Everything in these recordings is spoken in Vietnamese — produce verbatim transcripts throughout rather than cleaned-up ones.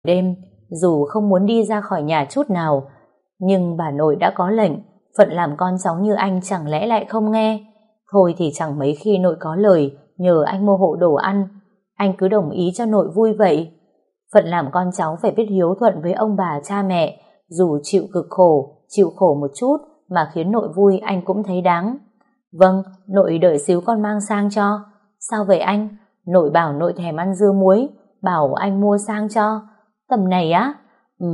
đêm, dù không muốn đi ra khỏi nhà chút nào. Nhưng bà nội đã có lệnh, phận làm con cháu như anh chẳng lẽ lại không nghe. Thôi thì chẳng mấy khi nội có lời nhờ anh mua hộ đồ ăn, anh cứ đồng ý cho nội vui vậy. Phận làm con cháu phải biết hiếu thuận với ông bà cha mẹ, dù chịu cực khổ, chịu khổ một chút mà khiến nội vui anh cũng thấy đáng. Vâng, nội đợi xíu con mang sang cho. Sao vậy anh? Nội bảo nội thèm ăn dưa muối, bảo anh mua sang cho. Tầm này á? Ừ.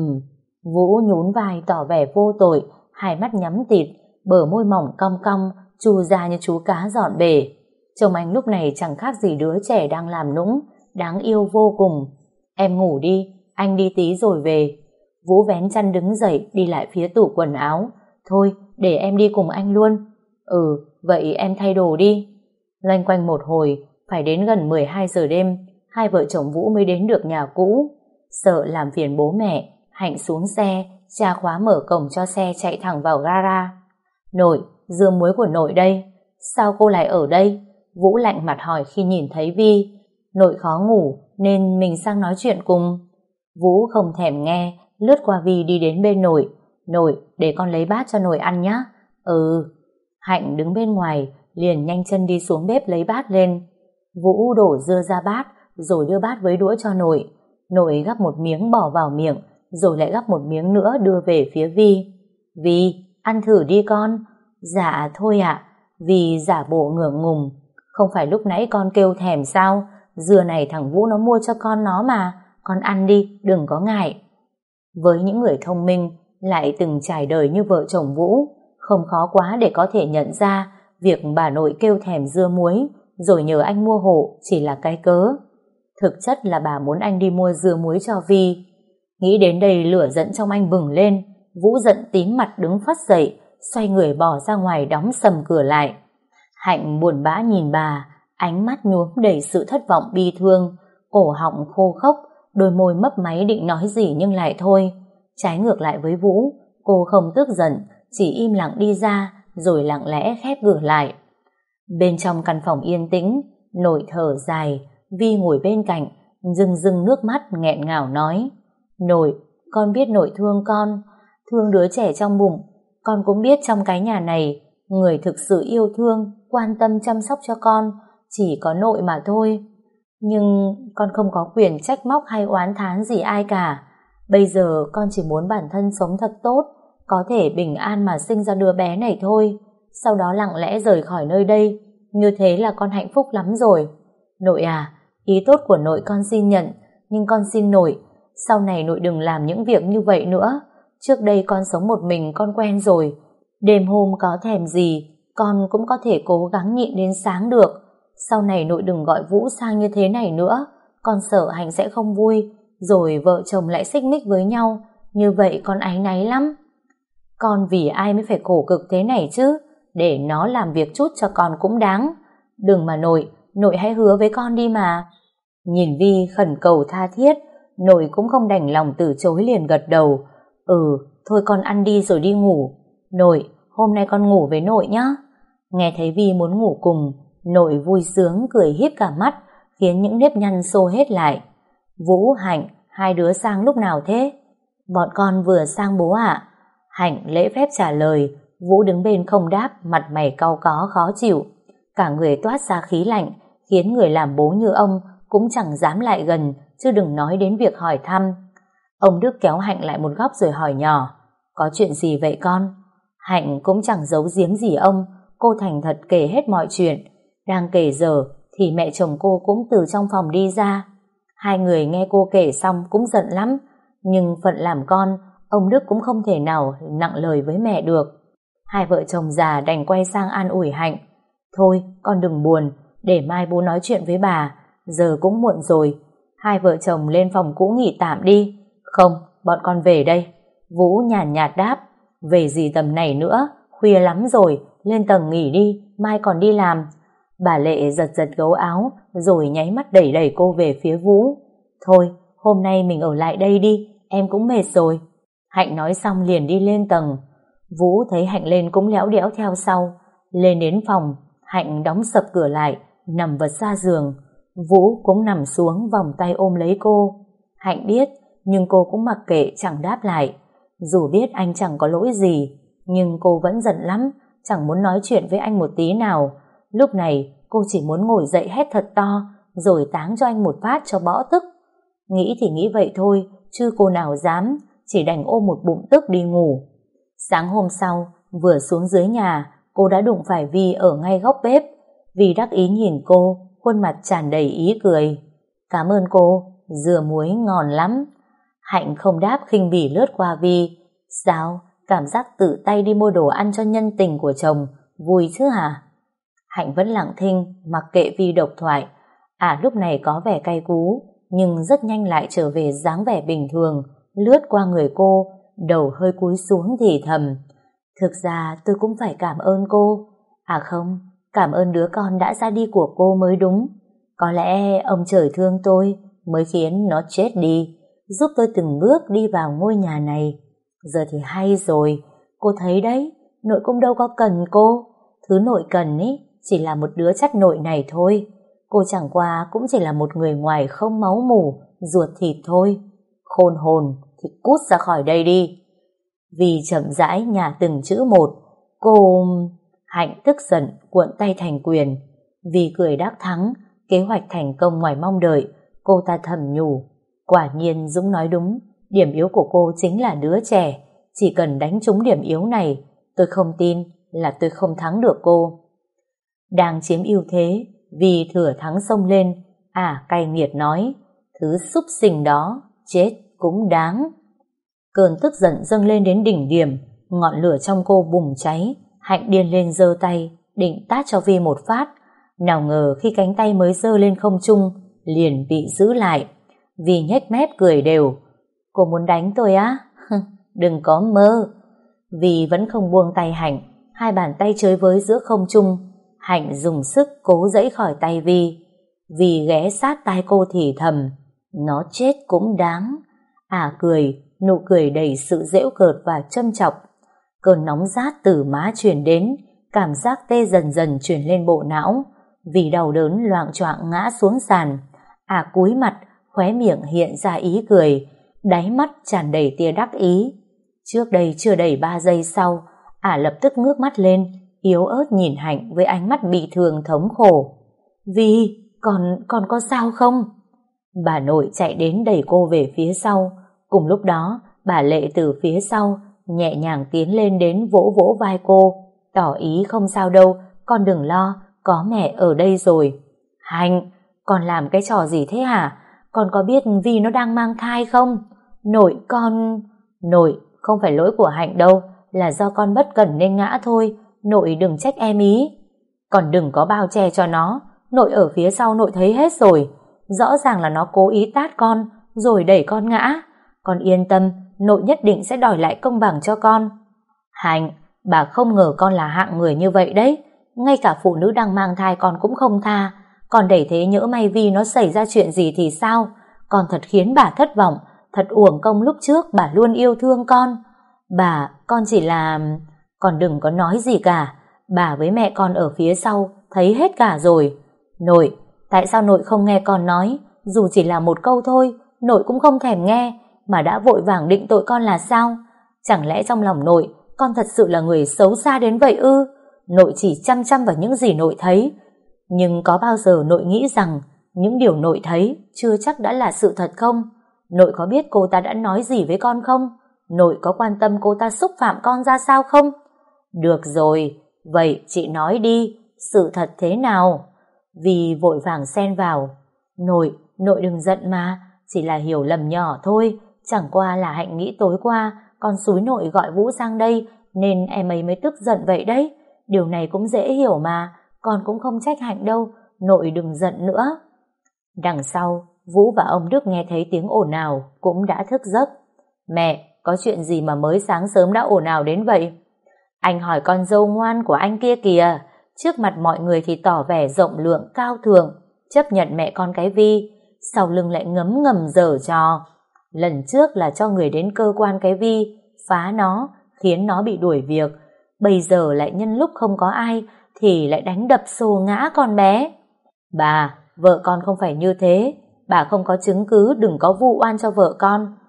Vũ nhún vai tỏ vẻ vô tội, hai mắt nhắm tịt, bờ môi mỏng cong cong, chu ra như chú cá dọn bể. Trông anh lúc này chẳng khác gì đứa trẻ đang làm nũng, đáng yêu vô cùng. Em ngủ đi, anh đi tí rồi về. Vũ vén chăn đứng dậy đi lại phía tủ quần áo. Thôi, để em đi cùng anh luôn. Ừ, vậy em thay đồ đi. Loanh quanh một hồi, phải đến gần mười hai giờ đêm, hai vợ chồng Vũ mới đến được nhà cũ. Sợ làm phiền bố mẹ, Hạnh xuống xe, tra khóa mở cổng cho xe chạy thẳng vào gara. Nội, dưa muối của nội đây. Sao cô lại ở đây? Vũ lạnh mặt hỏi khi nhìn thấy Vi. Nội khó ngủ nên mình sang nói chuyện cùng. Vũ không thèm nghe, lướt qua Vi đi đến bên nội. Nội, để con lấy bát cho nội ăn nhé. Ừ. Hạnh đứng bên ngoài, liền nhanh chân đi xuống bếp lấy bát lên. Vũ đổ dưa ra bát, rồi đưa bát với đũa cho nội. Nội gắp một miếng bỏ vào miệng, rồi lại gắp một miếng nữa đưa về phía Vi. Vi, ăn thử đi con. Dạ thôi ạ. Vi giả bộ ngượng ngùng. Không phải lúc nãy con kêu thèm sao? Dưa này thằng Vũ nó mua cho con nó mà. Con ăn đi, đừng có ngại. Với những người thông minh, lại từng trải đời như vợ chồng Vũ, không khó quá để có thể nhận ra việc bà nội kêu thèm dưa muối, rồi nhờ anh mua hộ chỉ là cái cớ. Thực chất là bà muốn anh đi mua dưa muối cho Vi. Nghĩ đến đây lửa giận trong anh bừng lên. Vũ giận tím mặt đứng phắt dậy, xoay người bỏ ra ngoài đóng sầm cửa lại. Hạnh buồn bã nhìn bà, ánh mắt nhuốm đầy sự thất vọng bi thương, cổ họng khô khốc, đôi môi mấp máy định nói gì nhưng lại thôi. Trái ngược lại với Vũ, cô không tức giận, chỉ im lặng đi ra, rồi lặng lẽ khép cửa lại. Bên trong căn phòng yên tĩnh, nội thở dài, Vi ngồi bên cạnh, rưng rưng nước mắt nghẹn ngào nói: Nội, con biết nội thương con, thương đứa trẻ trong bụng. Con cũng biết trong cái nhà này, người thực sự yêu thương, quan tâm chăm sóc cho con chỉ có nội mà thôi. Nhưng con không có quyền trách móc hay oán thán gì ai cả. Bây giờ con chỉ muốn bản thân sống thật tốt, có thể bình an mà sinh ra đứa bé này thôi. Sau đó lặng lẽ rời khỏi nơi đây. Như thế là con hạnh phúc lắm rồi. Nội à, ý tốt của nội con xin nhận, nhưng con xin nội, sau này nội đừng làm những việc như vậy nữa. Trước đây con sống một mình con quen rồi. Đêm hôm có thèm gì, con cũng có thể cố gắng nhịn đến sáng được. Sau này nội đừng gọi Vũ sang như thế này nữa. Con sợ Hạnh sẽ không vui, rồi vợ chồng lại xích mích với nhau. Như vậy con áy náy lắm. Con vì ai mới phải khổ cực thế này chứ? Để nó làm việc chút cho con cũng đáng. Đừng mà nội, nội hãy hứa với con đi mà. Nhìn Vi khẩn cầu tha thiết, nội cũng không đành lòng từ chối, liền gật đầu. Ừ, thôi con ăn đi rồi đi ngủ. Nội, hôm nay con ngủ với nội nhé. Nghe thấy Vi muốn ngủ cùng, nội vui sướng cười híp cả mắt, khiến những nếp nhăn xô hết lại. Vũ, Hạnh, hai đứa sang lúc nào thế? Bọn con vừa sang bố ạ. Hạnh lễ phép trả lời. Vũ đứng bên không đáp, mặt mày cau có khó chịu. Cả người toát ra khí lạnh, khiến người làm bố như ông cũng chẳng dám lại gần, chứ đừng nói đến việc hỏi thăm. Ông Đức kéo Hạnh lại một góc rồi hỏi nhỏ: Có chuyện gì vậy con? Hạnh cũng chẳng giấu giếm gì ông, cô thành thật kể hết mọi chuyện. Đang kể dở thì mẹ chồng cô cũng từ trong phòng đi ra. Hai người nghe cô kể xong cũng giận lắm, nhưng phận làm con, ông Đức cũng không thể nào nặng lời với mẹ được. Hai vợ chồng già đành quay sang an ủi Hạnh: Thôi con đừng buồn, để mai bố nói chuyện với bà, giờ cũng muộn rồi. Hai vợ chồng lên phòng cũ nghỉ tạm đi. Không, bọn con về đây. Vũ nhàn nhạt đáp: Về gì tầm này nữa, khuya lắm rồi, lên tầng nghỉ đi, mai còn đi làm. Bà Lệ giật giật gấu áo, rồi nháy mắt đẩy đẩy cô về phía Vũ. Thôi, hôm nay mình ở lại đây đi, em cũng mệt rồi. Hạnh nói xong liền đi lên tầng. Vũ thấy Hạnh lên cũng léo đẽo theo sau. Lên đến phòng, Hạnh đóng sập cửa lại, nằm vật ra giường. Vũ cũng nằm xuống vòng tay ôm lấy cô. Hạnh biết nhưng cô cũng mặc kệ chẳng đáp lại. Dù biết anh chẳng có lỗi gì, nhưng cô vẫn giận lắm, chẳng muốn nói chuyện với anh một tí nào. Lúc này cô chỉ muốn ngồi dậy hét thật to, rồi táng cho anh một phát cho bỏ tức. Nghĩ thì nghĩ vậy thôi, chứ cô nào dám, chỉ đành ôm một bụng tức đi ngủ. Sáng hôm sau, vừa xuống dưới nhà, cô đã đụng phải Vi ở ngay góc bếp. Vi đắc ý nhìn cô, khuôn mặt tràn đầy ý cười. Cảm ơn cô, dừa muối ngon lắm. Hạnh không đáp, khinh bỉ lướt qua Vi. Sao, cảm giác tự tay đi mua đồ ăn cho nhân tình của chồng, vui chứ hả? Hạnh vẫn lặng thinh, mặc kệ Vi độc thoại. À lúc này có vẻ cay cú, nhưng rất nhanh lại trở về dáng vẻ bình thường, lướt qua người cô, đầu hơi cúi xuống thì thầm. Thực ra tôi cũng phải cảm ơn cô. À không, cảm ơn đứa con đã ra đi của cô mới đúng. Có lẽ ông trời thương tôi mới khiến nó chết đi, giúp tôi từng bước đi vào ngôi nhà này. Giờ thì hay rồi, cô thấy đấy, nội cũng đâu có cần cô. Thứ nội cần ý chỉ là một đứa chắt nội này thôi. Cô chẳng qua cũng chỉ là một người ngoài không máu mủ, ruột thịt thôi. Khôn hồn thì cút ra khỏi đây đi. Vì chậm rãi nhả từng chữ một. Cô... Hạnh tức giận cuộn tay thành quyền. Vì cười đắc thắng, kế hoạch thành công ngoài mong đợi. Cô ta thầm nhủ. Quả nhiên Dũng nói đúng, điểm yếu của cô chính là đứa trẻ. Chỉ cần đánh trúng điểm yếu này, tôi không tin là tôi không thắng được cô. Đang chiếm ưu thế, Vì thừa thắng xông lên. À cay nghiệt nói, thứ súc sinh đó chết cũng đáng. Cơn tức giận dâng lên đến đỉnh điểm, ngọn lửa trong cô bùng cháy. Hạnh điên lên giơ tay định tát cho Vi một phát, nào ngờ khi cánh tay mới giơ lên không trung liền bị giữ lại. Vi nhếch mép cười đều. Cô muốn đánh tôi á? Đừng có mơ. Vi vẫn không buông tay Hạnh, hai bàn tay chơi với giữa không trung. Hạnh dùng sức cố giãy khỏi tay Vi. Vi ghé sát tai cô thì thầm, nó chết cũng đáng. À cười, nụ cười đầy sự giễu cợt và châm chọc. Cơn nóng rát từ má truyền đến, cảm giác tê dần dần truyền lên bộ não. Vì đau đớn loạng choạng ngã xuống sàn. À cúi mặt, khóe miệng hiện ra ý cười, đáy mắt tràn đầy tia đắc ý. Trước đây chưa đầy ba giây sau, ả lập tức ngước mắt lên, yếu ớt nhìn Hạnh với ánh mắt bị thương thống khổ. Vi, con, con có sao không? Bà nội chạy đến đẩy cô về phía sau. Cùng lúc đó, bà Lệ từ phía sau nhẹ nhàng tiến lên đến vỗ vỗ vai cô, tỏ ý không sao đâu, con đừng lo, có mẹ ở đây rồi. Hạnh, con làm cái trò gì thế hả? Con có biết Vi nó đang mang thai không? Nội con... Nội, không phải lỗi của Hạnh đâu, là do con bất cẩn nên ngã thôi, nội đừng trách em ý. Còn đừng có bao che cho nó, nội ở phía sau nội thấy hết rồi. Rõ ràng là nó cố ý tát con, rồi đẩy con ngã. Con yên tâm, nội nhất định sẽ đòi lại công bằng cho con. Hạnh, bà không ngờ con là hạng người như vậy đấy. Ngay cả phụ nữ đang mang thai con cũng không tha. Còn để thế nhỡ may Vi nó xảy ra chuyện gì thì sao? Con thật khiến bà thất vọng. Thật uổng công lúc trước bà luôn yêu thương con. Bà, con chỉ là... Con đừng có nói gì cả. Bà với mẹ con ở phía sau thấy hết cả rồi. Nội, tại sao nội không nghe con nói? Dù chỉ là một câu thôi, nội cũng không thèm nghe, mà đã vội vàng định tội con là sao? Chẳng lẽ trong lòng nội con thật sự là người xấu xa đến vậy ư? Nội chỉ chăm chăm vào những gì nội thấy. Nhưng có bao giờ nội nghĩ rằng những điều nội thấy chưa chắc đã là sự thật không? Nội có biết cô ta đã nói gì với con không? Nội có quan tâm cô ta xúc phạm con ra sao không? Được rồi, vậy chị nói đi, sự thật thế nào? Vì vội vàng xen vào. Nội, nội đừng giận mà, chỉ là hiểu lầm nhỏ thôi. Chẳng qua là Hạnh nghĩ tối qua con xúi nội gọi Vũ sang đây, nên em ấy mới tức giận vậy đấy. Điều này cũng dễ hiểu mà, con cũng không trách Hạnh đâu, nội đừng giận nữa. Đằng sau, Vũ và ông Đức nghe thấy tiếng ồn ào cũng đã thức giấc. Mẹ, có chuyện gì mà mới sáng sớm đã ồn ào đến vậy? Anh hỏi con dâu ngoan của anh kia kìa. Trước mặt mọi người thì tỏ vẻ rộng lượng cao thượng, chấp nhận mẹ con cái Vi, sau lưng lại ngấm ngầm giở trò. Lần trước là cho người đến cơ quan cái Vi phá nó, khiến nó bị đuổi việc. Bây giờ lại nhân lúc không có ai thì lại đánh đập xô ngã con bé. Bà, vợ con không phải như thế. Bà không có chứng cứ đừng có vu oan cho vợ con.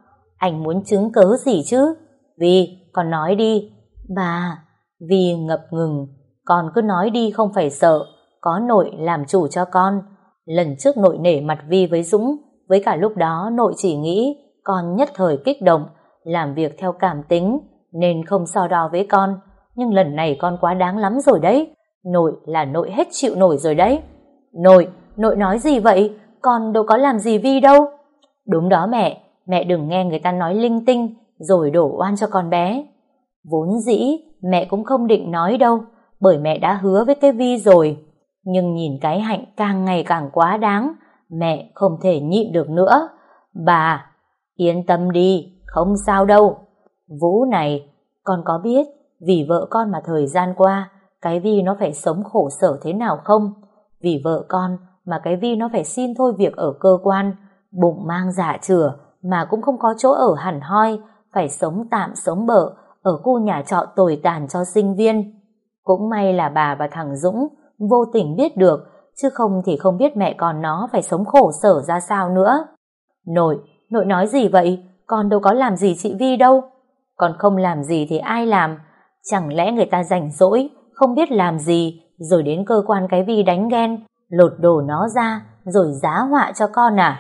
Anh muốn chứng cớ gì chứ? Vi, con nói đi. Bà, Vi ngập ngừng. Con cứ nói đi không phải sợ, có nội làm chủ cho con. Lần trước nội nể mặt Vi với Dũng, với cả lúc đó nội chỉ nghĩ con nhất thời kích động, làm việc theo cảm tính nên không so đo với con. Nhưng lần này con quá đáng lắm rồi đấy. Nội là nội hết chịu nổi rồi đấy. Nội, nội nói gì vậy? Con đâu có làm gì Vi đâu. Đúng đó mẹ, mẹ đừng nghe người ta nói linh tinh rồi đổ oan cho con bé. Vốn dĩ mẹ cũng không định nói đâu, bởi mẹ đã hứa với cái Vi rồi. Nhưng nhìn cái Hạnh càng ngày càng quá đáng, mẹ không thể nhịn được nữa. Bà, yên tâm đi, không sao đâu. Vũ này, con có biết vì vợ con mà thời gian qua cái Vi nó phải sống khổ sở thế nào không? Vì vợ con mà cái Vi nó phải xin thôi việc ở cơ quan, bụng mang dạ chửa mà cũng không có chỗ ở hẳn hoi, phải sống tạm sống bợ ở khu nhà trọ tồi tàn cho sinh viên. Cũng may là bà và thằng Dũng vô tình biết được, chứ không thì không biết mẹ con nó phải sống khổ sở ra sao nữa. Nội, nội nói gì vậy? Con đâu có làm gì chị Vi đâu. Con không làm gì thì ai làm? Chẳng lẽ người ta rảnh rỗi không biết làm gì rồi đến cơ quan cái Vi đánh ghen, lột đồ nó ra rồi giá họa cho con à?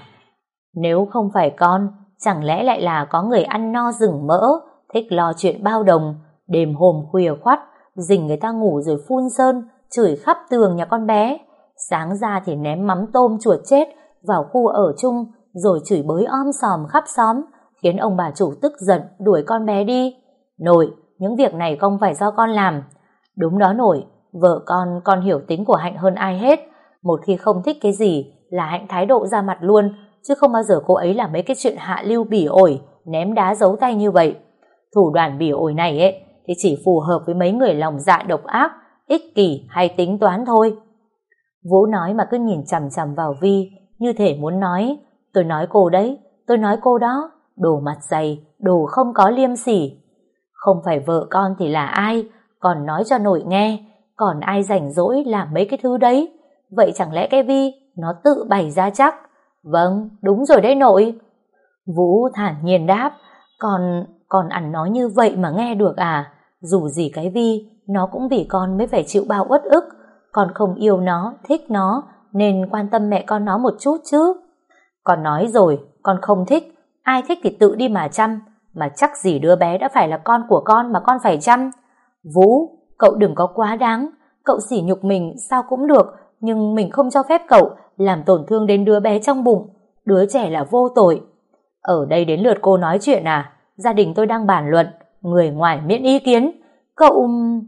Nếu không phải con, chẳng lẽ lại là có người ăn no rừng mỡ, thích lo chuyện bao đồng, đêm hôm khuya khoắt rình người ta ngủ rồi phun sơn chửi khắp tường nhà con bé, sáng ra thì ném mắm tôm chuột chết vào khu ở chung rồi chửi bới om sòm khắp xóm, khiến ông bà chủ tức giận đuổi con bé đi. Nội, những việc này không phải do con làm. Đúng đó nội, vợ con con hiểu tính của Hạnh hơn ai hết. Một khi không thích cái gì là Hạnh thái độ ra mặt luôn, chứ không bao giờ cô ấy làm mấy cái chuyện hạ lưu bỉ ổi, ném đá giấu tay như vậy. Thủ đoạn bỉ ổi này ấy thì chỉ phù hợp với mấy người lòng dạ độc ác, ích kỷ hay tính toán thôi. Vũ nói mà cứ nhìn chằm chằm vào Vi, như thể muốn nói, tôi nói cô đấy, tôi nói cô đó, đồ mặt dày, đồ không có liêm sỉ. Không phải vợ con thì là ai, còn nói cho nội nghe, còn ai rảnh rỗi làm mấy cái thứ đấy. Vậy chẳng lẽ cái Vi nó tự bày ra chắc? Vâng, đúng rồi đấy nội. Vũ thản nhiên đáp, con, con ăn nói như vậy mà nghe được à? Dù gì cái Vi, nó cũng vì con mới phải chịu bao uất ức. Con không yêu nó, thích nó, nên quan tâm mẹ con nó một chút chứ. Con nói rồi, con không thích, ai thích thì tự đi mà chăm, mà chắc gì đứa bé đã phải là con của con mà con phải chăm. Vũ, cậu đừng có quá đáng, cậu sỉ nhục mình sao cũng được, nhưng mình không cho phép cậu làm tổn thương đến đứa bé trong bụng. Đứa trẻ là vô tội. Ở đây đến lượt cô nói chuyện à? Gia đình tôi đang bàn luận, người ngoài miễn ý kiến. Cậu...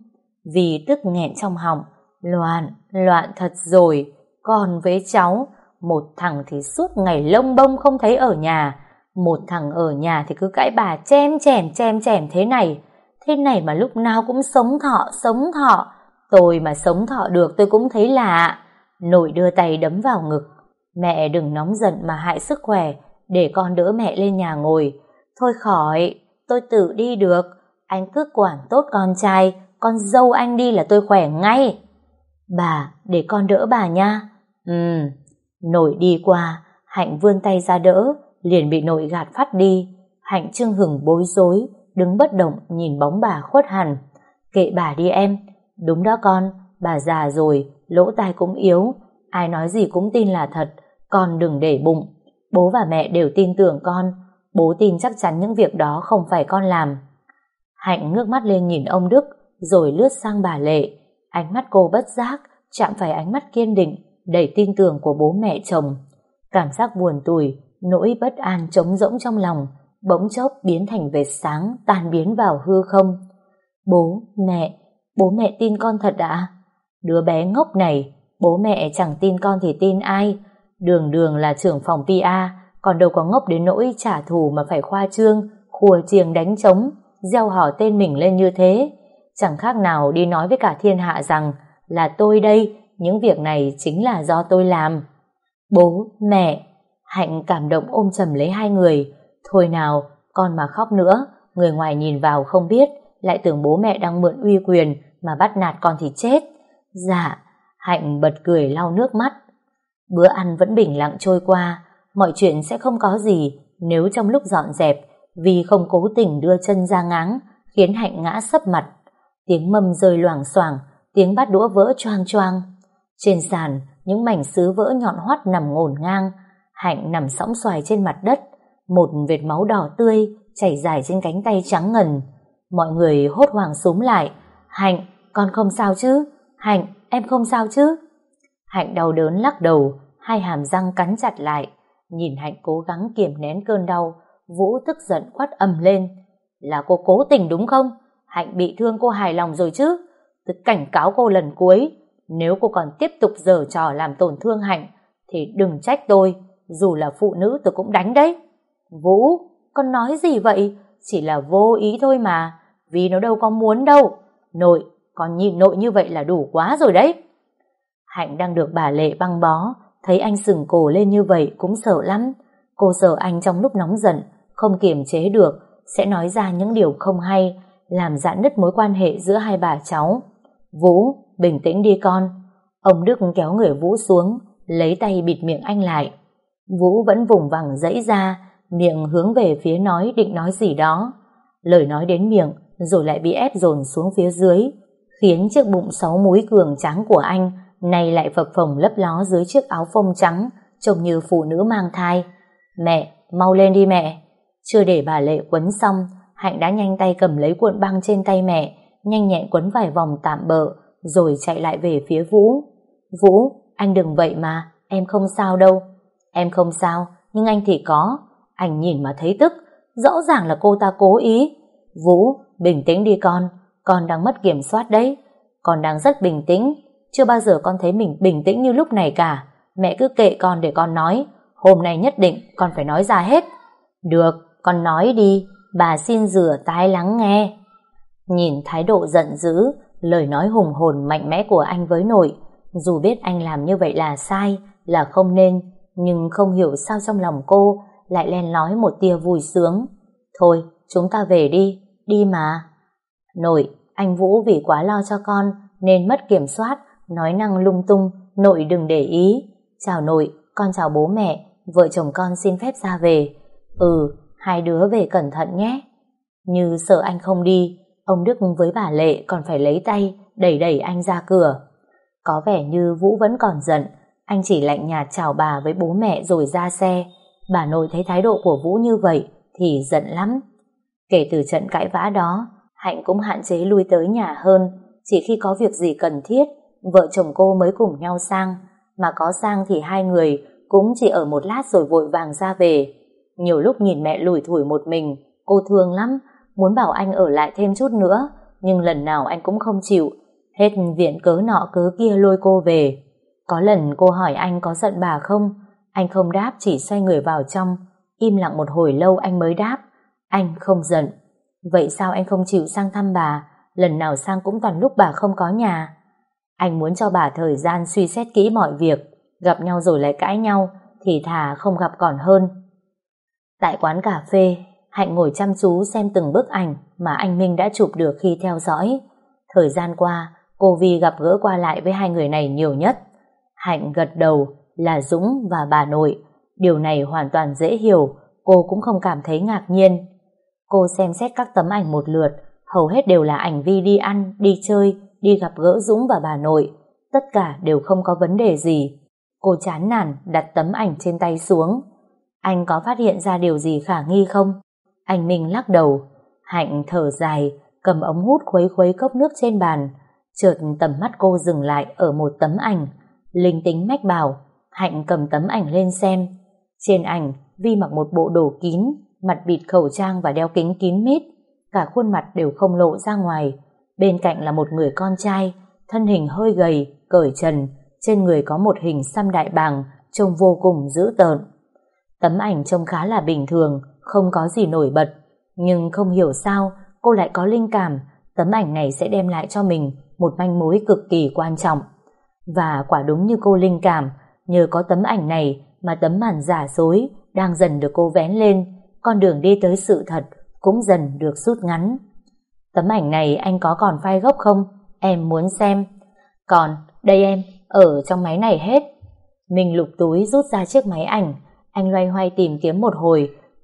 Vì tức nghẹn trong họng, loạn, loạn thật rồi. Con với cháu, một thằng thì suốt ngày lông bông không thấy ở nhà, một thằng ở nhà thì cứ cãi bà chém chèm chém chèm thế này. Thế này mà lúc nào cũng sống thọ, sống thọ. Tôi mà sống thọ được tôi cũng thấy lạ. Nội đưa tay đấm vào ngực. Mẹ đừng nóng giận mà hại sức khỏe, để con đỡ mẹ lên nhà ngồi. Thôi khỏi, tôi tự đi được. Anh cứ quản tốt con trai, con dâu anh đi là tôi khỏe ngay. Bà, để con đỡ bà nha. Ừ. Nội đi qua, Hạnh vươn tay ra đỡ, liền bị nội gạt phát đi. Hạnh chưng hửng bối rối, đứng bất động nhìn bóng bà khuất hẳn. Kệ bà đi em. Đúng đó con, bà già rồi, lỗ tai cũng yếu, ai nói gì cũng tin là thật. Con đừng để bụng. Bố và mẹ đều tin tưởng con. Bố tin chắc chắn những việc đó không phải con làm. Hạnh ngước mắt lên nhìn ông Đức, rồi lướt sang bà Lệ. Ánh mắt cô bất giác chạm phải ánh mắt kiên định, đầy tin tưởng của bố mẹ chồng. Cảm giác buồn tủi, nỗi bất an trống rỗng trong lòng bỗng chốc biến thành vệt sáng, tan biến vào hư không. Bố, mẹ, bố mẹ tin con thật ạ? Đứa bé ngốc này, bố mẹ chẳng tin con thì tin ai? Đường đường là trưởng phòng pê e, còn đâu có ngốc đến nỗi trả thù mà phải khoa trương, khua chiêng đánh trống, gieo hò tên mình lên như thế. Chẳng khác nào đi nói với cả thiên hạ rằng là tôi đây, những việc này chính là do tôi làm. Bố, mẹ. Hạnh cảm động ôm chầm lấy hai người. Thôi nào, con mà khóc nữa, người ngoài nhìn vào không biết, lại tưởng bố mẹ đang mượn uy quyền mà bắt nạt con thì chết. Dạ. Hạnh bật cười lau nước mắt. Bữa ăn vẫn bình lặng trôi qua, mọi chuyện sẽ không có gì nếu trong lúc dọn dẹp vì không cố tình đưa chân ra ngáng, khiến Hạnh ngã sấp mặt. Tiếng mâm rơi loảng xoảng, tiếng bát đũa vỡ choang choang. Trên sàn, những mảnh sứ vỡ nhọn hoắt nằm ngổn ngang. Hạnh nằm sõng xoài trên mặt đất, một vệt máu đỏ tươi chảy dài trên cánh tay trắng ngần. Mọi người hốt hoảng xúm lại. Hạnh, con không sao chứ? Hạnh, em không sao chứ? Hạnh đau đớn lắc đầu, hai hàm răng cắn chặt lại. Nhìn Hạnh cố gắng kiềm nén cơn đau, Vũ tức giận quát ầm lên. Là cô cố tình đúng không? Hạnh bị thương cô hài lòng rồi chứ? Tôi cảnh cáo cô lần cuối, nếu cô còn tiếp tục giở trò làm tổn thương Hạnh thì đừng trách tôi, dù là phụ nữ tôi cũng đánh đấy. Vũ, con nói gì vậy? Chỉ là vô ý thôi mà, vì nó đâu có muốn đâu. Nội, con nhìn nội như vậy là đủ quá rồi đấy. Hạnh đang được bà Lệ băng bó, thấy anh sừng cổ lên như vậy cũng sợ lắm. Cô sợ anh trong lúc nóng giận không kiềm chế được sẽ nói ra những điều không hay, làm rạn nứt mối quan hệ giữa hai bà cháu. Vũ, bình tĩnh đi con. Ông Đức kéo người Vũ xuống, lấy tay bịt miệng anh lại. Vũ vẫn vùng vằng giãy ra, miệng hướng về phía nói định nói gì đó. Lời nói đến miệng rồi lại bị ép dồn xuống phía dưới, khiến chiếc bụng sáu múi cường tráng của anh nay lại phập phồng lấp ló dưới chiếc áo phông trắng, trông như phụ nữ mang thai. Mẹ, mau lên đi mẹ. Chưa để bà Lệ quấn xong, Hạnh đã nhanh tay cầm lấy cuộn băng trên tay mẹ, nhanh nhẹn quấn vài vòng tạm bợ, rồi chạy lại về phía Vũ. Vũ, anh đừng vậy mà, em không sao đâu. Em không sao, nhưng anh thì có. Anh nhìn mà thấy tức, rõ ràng là cô ta cố ý. Vũ, bình tĩnh đi con, con đang mất kiểm soát đấy. Con đang rất bình tĩnh, chưa bao giờ con thấy mình bình tĩnh như lúc này cả. Mẹ cứ kệ con để con nói, hôm nay nhất định con phải nói ra hết. Được, con nói đi, bà xin rửa tai lắng nghe. Nhìn thái độ giận dữ, lời nói hùng hồn mạnh mẽ của anh với nội, dù biết anh làm như vậy là sai, là không nên, nhưng không hiểu sao trong lòng cô lại len lói một tia vui sướng. Thôi, chúng ta về đi, đi mà. Nội, anh Vũ vì quá lo cho con nên mất kiểm soát, nói năng lung tung, nội đừng để ý. Chào nội, con chào bố mẹ, vợ chồng con xin phép ra về. Ừ, hai đứa về cẩn thận nhé. Như sợ anh không đi, ông Đức với bà Lệ còn phải lấy tay đẩy đẩy anh ra cửa. Có vẻ như Vũ vẫn còn giận, anh chỉ lạnh nhạt chào bà với bố mẹ rồi ra xe. Bà nội thấy thái độ của Vũ như vậy thì giận lắm. Kể từ trận cãi vã đó, Hạnh cũng hạn chế lui tới nhà hơn, chỉ khi có việc gì cần thiết, vợ chồng cô mới cùng nhau sang, mà có sang thì hai người cũng chỉ ở một lát rồi vội vàng ra về. Nhiều lúc nhìn mẹ lủi thủi một mình, cô thương lắm, muốn bảo anh ở lại thêm chút nữa, nhưng lần nào anh cũng không chịu, hết viện cớ nọ cớ kia lôi cô về. Có lần cô hỏi anh có giận bà không, anh không đáp, chỉ xoay người vào trong, im lặng một hồi lâu anh mới đáp, anh không giận. Vậy sao anh không chịu sang thăm bà, lần nào sang cũng toàn lúc bà không có nhà? Anh muốn cho bà thời gian suy xét kỹ mọi việc, gặp nhau rồi lại cãi nhau thì thà không gặp còn hơn. Tại quán cà phê, Hạnh ngồi chăm chú xem từng bức ảnh mà anh Minh đã chụp được khi theo dõi. Thời gian qua, cô Vi gặp gỡ qua lại với hai người này nhiều nhất. Hạnh gật đầu là Dũng và bà nội. Điều này hoàn toàn dễ hiểu, cô cũng không cảm thấy ngạc nhiên. Cô xem xét các tấm ảnh một lượt, hầu hết đều là ảnh Vi đi ăn, đi chơi, đi gặp gỡ Dũng và bà nội. Tất cả đều không có vấn đề gì. Cô chán nản đặt tấm ảnh trên tay xuống. Anh có phát hiện ra điều gì khả nghi không? Anh Minh lắc đầu. Hạnh thở dài, cầm ống hút khuấy khuấy cốc nước trên bàn. Chợt tầm mắt cô dừng lại ở một tấm ảnh. Linh tính mách bảo. Hạnh cầm tấm ảnh lên xem. Trên ảnh, Vi mặc một bộ đồ kín, mặt bịt khẩu trang và đeo kính kín mít. Cả khuôn mặt đều không lộ ra ngoài. Bên cạnh là một người con trai, thân hình hơi gầy, cởi trần. Trên người có một hình xăm đại bàng, trông vô cùng dữ tợn. Tấm ảnh trông khá là bình thường, không có gì nổi bật. Nhưng không hiểu sao, cô lại có linh cảm tấm ảnh này sẽ đem lại cho mình một manh mối cực kỳ quan trọng. Và quả đúng như cô linh cảm, nhờ có tấm ảnh này mà tấm màn giả dối đang dần được cô vén lên, con đường đi tới sự thật cũng dần được rút ngắn. Tấm ảnh này anh có còn file gốc không? Em muốn xem. Còn, đây em, ở trong máy này hết. Mình lục túi rút ra chiếc máy ảnh. Anh loay hoay tìm kiếm một hồi,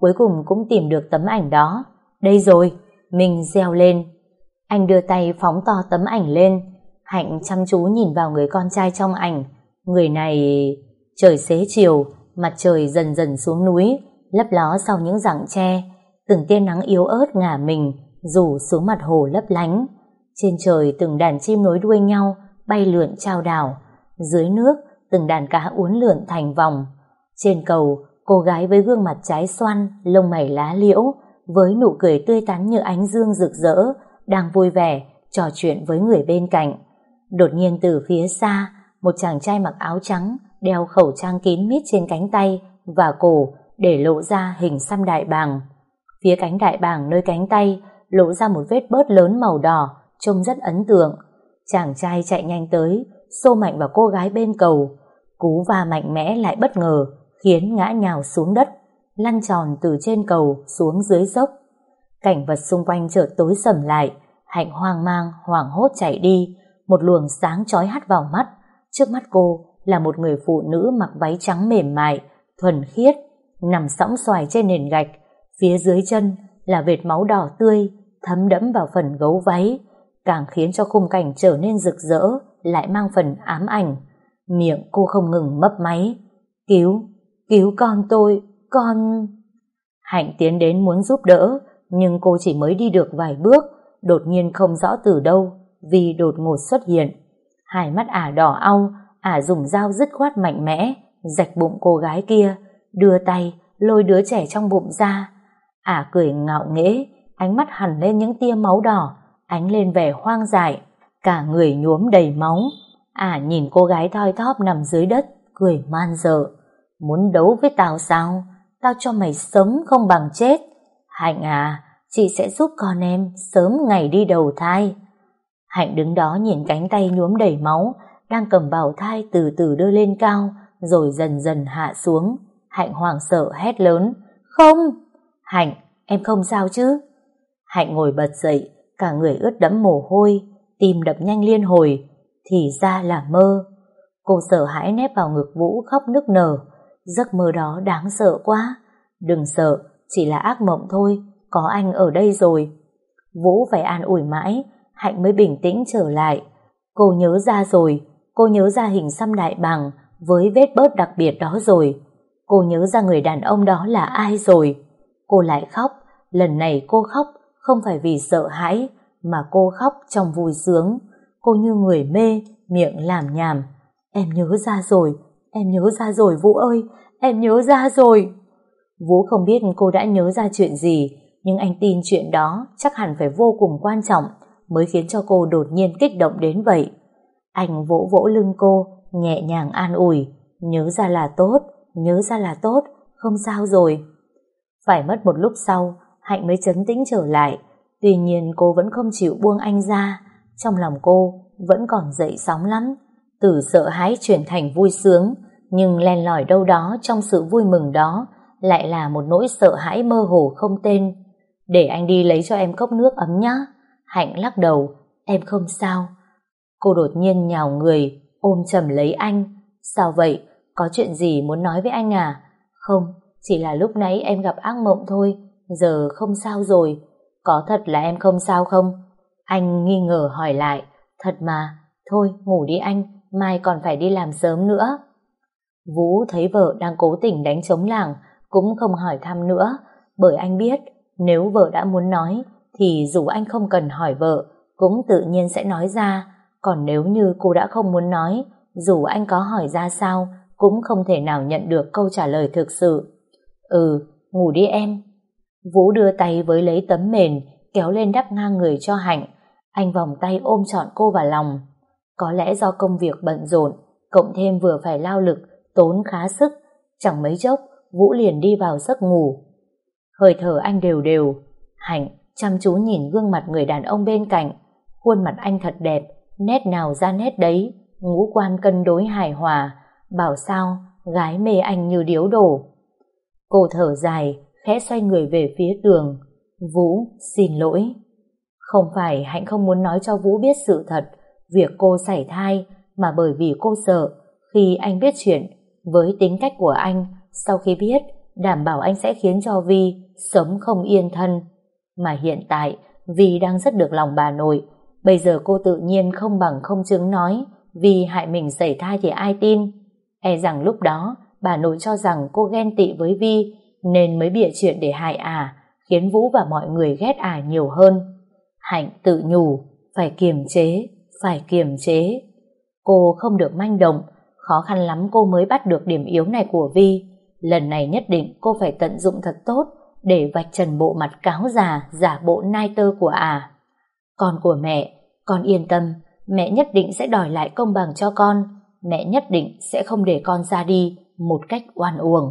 cuối cùng cũng tìm được tấm ảnh đó. Đây rồi, mình reo lên. Anh đưa tay phóng to tấm ảnh lên. Hạnh chăm chú nhìn vào người con trai trong ảnh. Người này... Trời xế chiều, mặt trời dần dần xuống núi, lấp ló sau những rặng tre. Từng tia nắng yếu ớt ngả mình, rủ xuống mặt hồ lấp lánh. Trên trời từng đàn chim nối đuôi nhau, bay lượn chao đảo. Dưới nước, từng đàn cá uốn lượn thành vòng. Trên cầu, cô gái với gương mặt trái xoan, lông mày lá liễu, với nụ cười tươi tắn như ánh dương rực rỡ, đang vui vẻ trò chuyện với người bên cạnh. Đột nhiên từ phía xa, một chàng trai mặc áo trắng, đeo khẩu trang kín mít trên cánh tay và cổ để lộ ra hình xăm đại bàng. Phía cánh đại bàng nơi cánh tay lộ ra một vết bớt lớn màu đỏ, trông rất ấn tượng. Chàng trai chạy nhanh tới, xô mạnh vào cô gái bên cầu. Cú va mạnh mẽ lại bất ngờ, khiến ngã nhào xuống đất, lăn tròn từ trên cầu xuống dưới dốc. Cảnh vật xung quanh chợt tối sầm lại. Hạnh hoang mang, hoảng hốt chạy đi. Một luồng sáng chói hắt vào mắt. Trước mắt cô là một người phụ nữ mặc váy trắng mềm mại, thuần khiết, nằm sõng xoài trên nền gạch. Phía dưới chân là vệt máu đỏ tươi thấm đẫm vào phần gấu váy, càng khiến cho khung cảnh trở nên rực rỡ, lại mang phần ám ảnh. Miệng cô không ngừng mấp máy. Cứu, cứu con tôi, con... Hạnh tiến đến muốn giúp đỡ, nhưng cô chỉ mới đi được vài bước, đột nhiên không rõ từ đâu, vì đột ngột xuất hiện. Hai mắt ả đỏ au, ả dùng dao dứt khoát mạnh mẽ, rạch bụng cô gái kia, đưa tay lôi đứa trẻ trong bụng ra. Ả cười ngạo nghễ, ánh mắt hằn lên những tia máu đỏ, ánh lên vẻ hoang dại, cả người nhuốm đầy máu. Ả nhìn cô gái thoi thóp nằm dưới đất, cười man dợ. Muốn đấu với tao sao? Tao cho mày sống không bằng chết. Hạnh à, chị sẽ giúp con em sớm ngày đi đầu thai. Hạnh đứng đó nhìn cánh tay nhuốm đầy máu, đang cầm bào thai từ từ đưa lên cao, rồi dần dần hạ xuống. Hạnh hoảng sợ hét lớn. Không! Hạnh, em không sao chứ? Hạnh ngồi bật dậy, cả người ướt đẫm mồ hôi, tim đập nhanh liên hồi. Thì ra là mơ. Cô sợ hãi nép vào ngực Vũ khóc nức nở. Giấc mơ đó đáng sợ quá. Đừng sợ, chỉ là ác mộng thôi, có anh ở đây rồi. Vũ phải an ủi mãi, Hạnh mới bình tĩnh trở lại. Cô nhớ ra rồi, cô nhớ ra hình xăm đại bàng với vết bớt đặc biệt đó rồi. Cô nhớ ra người đàn ông đó là ai rồi. Cô lại khóc, lần này cô khóc không phải vì sợ hãi, mà cô khóc trong vui sướng. Cô như người mê, miệng làm nhảm. Em nhớ ra rồi, em nhớ ra rồi Vũ ơi, em nhớ ra rồi. Vũ không biết cô đã nhớ ra chuyện gì, nhưng anh tin chuyện đó chắc hẳn phải vô cùng quan trọng mới khiến cho cô đột nhiên kích động đến vậy. Anh vỗ vỗ lưng cô, nhẹ nhàng an ủi. Nhớ ra là tốt, nhớ ra là tốt, không sao rồi. Phải mất một lúc sau, Hạnh mới trấn tĩnh trở lại. Tuy nhiên cô vẫn không chịu buông anh ra. Trong lòng cô vẫn còn dậy sóng lắm. Từ sợ hãi chuyển thành vui sướng, nhưng len lỏi đâu đó trong sự vui mừng đó lại là một nỗi sợ hãi mơ hồ không tên. Để anh đi lấy cho em cốc nước ấm nhé. Hạnh lắc đầu. Em không sao. Cô đột nhiên nhào người ôm chầm lấy anh. Sao vậy? Có chuyện gì muốn nói với anh à? Không, chỉ là lúc nãy em gặp ác mộng thôi. Giờ không sao rồi. Có thật là em không sao không? Anh nghi ngờ hỏi lại. Thật mà. Thôi ngủ đi anh, mai còn phải đi làm sớm nữa. Vũ thấy vợ đang cố tình đánh trống lảng, cũng không hỏi thăm nữa, bởi anh biết nếu vợ đã muốn nói thì dù anh không cần hỏi vợ cũng tự nhiên sẽ nói ra. Còn nếu như cô đã không muốn nói, dù anh có hỏi ra sao cũng không thể nào nhận được câu trả lời thực sự. Ừ, ngủ đi em. Vũ đưa tay với lấy tấm mền kéo lên đắp ngang người cho Hạnh. Anh vòng tay ôm trọn cô vào lòng. Có lẽ do công việc bận rộn, cộng thêm vừa phải lao lực, tốn khá sức, chẳng mấy chốc Vũ liền đi vào giấc ngủ. Hơi thở anh đều đều. Hạnh chăm chú nhìn gương mặt người đàn ông bên cạnh. Khuôn mặt anh thật đẹp, nét nào ra nét đấy, ngũ quan cân đối hài hòa. Bảo sao gái mê anh như điếu đổ. Cô thở dài, khẽ xoay người về phía tường. Vũ, xin lỗi. Không phải Hạnh không muốn nói cho Vũ biết sự thật việc cô sảy thai, mà bởi vì cô sợ khi anh biết chuyện. Với tính cách của anh, sau khi biết đảm bảo anh sẽ khiến cho Vi sống không yên thân. Mà hiện tại, Vi đang rất được lòng bà nội. Bây giờ cô tự nhiên không bằng không chứng nói Vi hại mình sẩy thai thì ai tin. E rằng lúc đó bà nội cho rằng cô ghen tị với Vi nên mới bịa chuyện để hại ả, khiến Vũ và mọi người ghét ả nhiều hơn. Hạnh tự nhủ, phải kiềm chế, phải kiềm chế. Cô không được manh động, khó khăn lắm cô mới bắt được điểm yếu này của Vi. Lần này nhất định cô phải tận dụng thật tốt để vạch trần bộ mặt cáo già, giả bộ nai tơ của ả. Con của mẹ, con yên tâm, mẹ nhất định sẽ đòi lại công bằng cho con. Mẹ nhất định sẽ không để con ra đi một cách oan uổng.